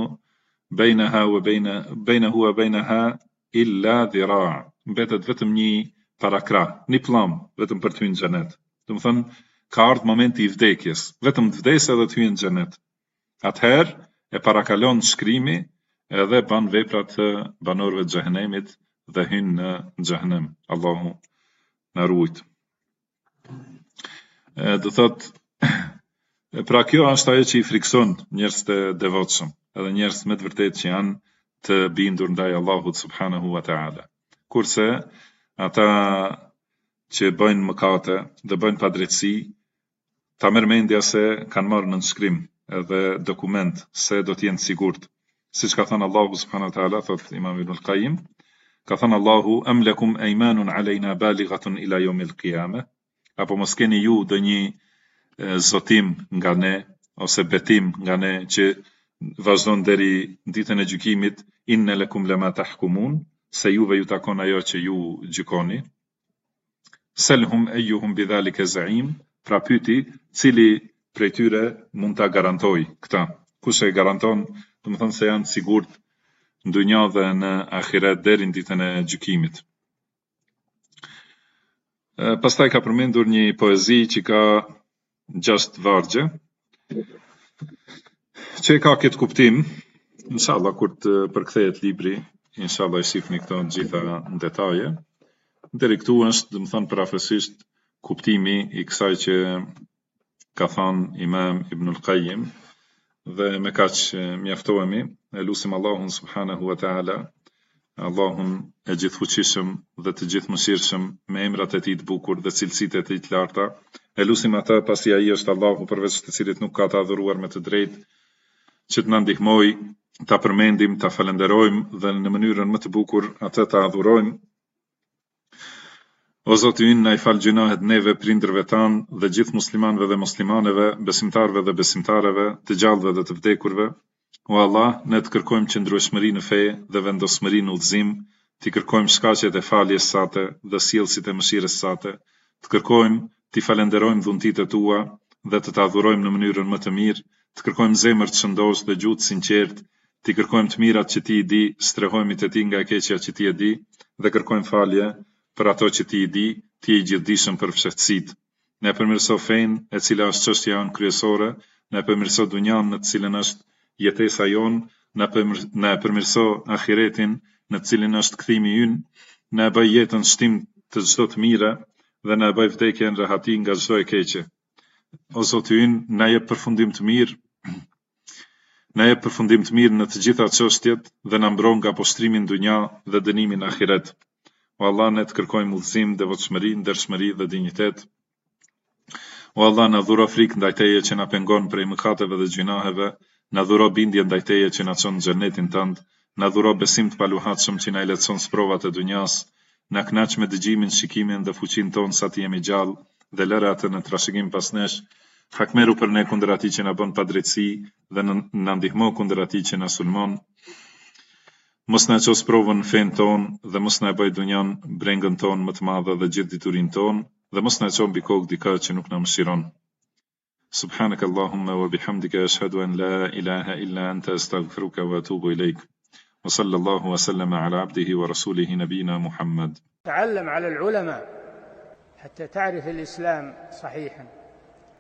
bainahu wa bainaha illa dhira'. Mbetet vetëm një parakrah, një pllum vetëm për të hyrë në xhenet. Domethënë ka ardhur momenti i vdekjes, vetëm të vdesë edhe të hyjë në xhenet. Atëherë e parakalon shkrimi edhe bën veprat të banorëve të xhehenemit dhe hyn në xhehenem. Allahu na ruajt. Do thot, pra kjo është ajo që i frikson njerëzit e devotshëm, edhe njerëz me të vërtetë që janë të bindur ndaj Allahut subhanahu wa taala. Kurse ata që bëjnë mëkate dhe bëjnë padrejtësi, ta merr mendja se kanë marrë në nënshkrim edhe dokument se do të jenë sigurt. Siç ka thënë Allahu subhanahu wa taala, thot Imam Ibn al-Qayyim, ka thënë Allahu am lakum aymanun alayna balighatun ila yawm al-qiyamah, apo mos keni ju ndonjë zotim nga ne ose betim nga ne që vazhdon deri ditën e gjykimit, inna lakum lama tahkumun, se juve ju takon ajo që ju gjykoni. Selhum ayyuhum bidhalika za'im, pra pyeti cili prej tyre mund ta garantoj këta. Kush e garanton, domethënë se janë sigurt në dynjë dhe në ahiret deri në ditën e gjykimit. Pastaj ka përmendur një poezi që ka 6 vargje, që ka këtë kuptim, inshallah kur të përkthehet libri, inshallah e shihni këto të gjitha në detaje. Deri këtu është, domethënë parafrasisht, kuptimi i kësaj që ka thënë Imam Ibn al-Qayyim, dhe me kaq mjaftohemi. E lutim Allahun subhanahu wa taala, Allahun e gjithfuqishëm dhe të gjithmëshirshëm, me emrat e tij të bukur dhe cilësitë e tij të larta. E lutim atë pasi ai është Allahu përveç të cilit nuk ka të adhuruar me të drejtë, që të na ndihmoj ta përmendim, ta falenderojmë dhe në mënyrën më të bukur atë ta adhurojmë. O Zoti ynë, na i fal gjunahet neve, prindërve tanë dhe gjithë muslimanëve dhe muslimaneve, besimtarëve dhe besimtareve, të gjallëve dhe të vdekurve. O Allah, ne të kërkojmë qëndrueshmëri në fe dhe vendosmëri në udhëzim, të kërkojmë shkaqjet e faljes sate dhe sjellësit e mëshirës sate, të kërkojmë të falenderojmë dhuntitë e tua dhe të adhurojmë në mënyrën më të mirë, të kërkojmë zemër të shëndosh dhe gjuhë të sinqertë, të kërkojmë të mirat që ti i di, strehojmë te ti nga e keqja që ti e di dhe kërkojmë falje për ato që ti i di, ti i gjithdijshëm për fshehtësitë. Ne përmirëso fenë e cila është çështja jonë kryesore, ne përmirëso dunjan në të cilën është jetesa jonë, ne përmirëso ahiretin në të cilin është kthimi ynë, ne bëj jetën shtim të çdo të mire dhe ne bëj vdekjen rehati nga çdo e keqe. O Zoti ynë, na jep përfundim të mirë, në të gjitha çështjet dhe na mbron nga poshtrimi në dunja dhe dënimi në ahiret. O Allah, ne të kërkojmë udhëzim, devotshmëri, ndershmëri dhe dinjitet. O Allah, na dhuro frikë ndaj teje që na pengon prej mëkateve dhe gjunaheve, na dhuro bindje ndaj teje që na çon në xhenetin tënd, na dhuro besim të paluhatshëm që na i lehtëson sprovat e dunjas, na kënaq me dëgjimin, shikimin dhe fuqinë tonë sa të jemi gjallë dhe lëre atë në trashëgim pas nesh. Hakmeru për ne kundër atij që na bën padrejtësi dhe na ndihmo kundër atij që na sulmon. Mos na ços provën në fen ton dhe mos na bëj dunjan brengën ton më të madhe dhe gjithë diturinë ton dhe mos na çon mbi kokë dika që nuk na mëshiron. سبحانك اللهم وبحمدك أشهد أن لا إله إلا أنت أستغفرك وأتوب إليك وصلى الله وسلم على عبده ورسوله نبينا محمد. تعلم على العلماء حتى تعرف الإسلام صحيحا.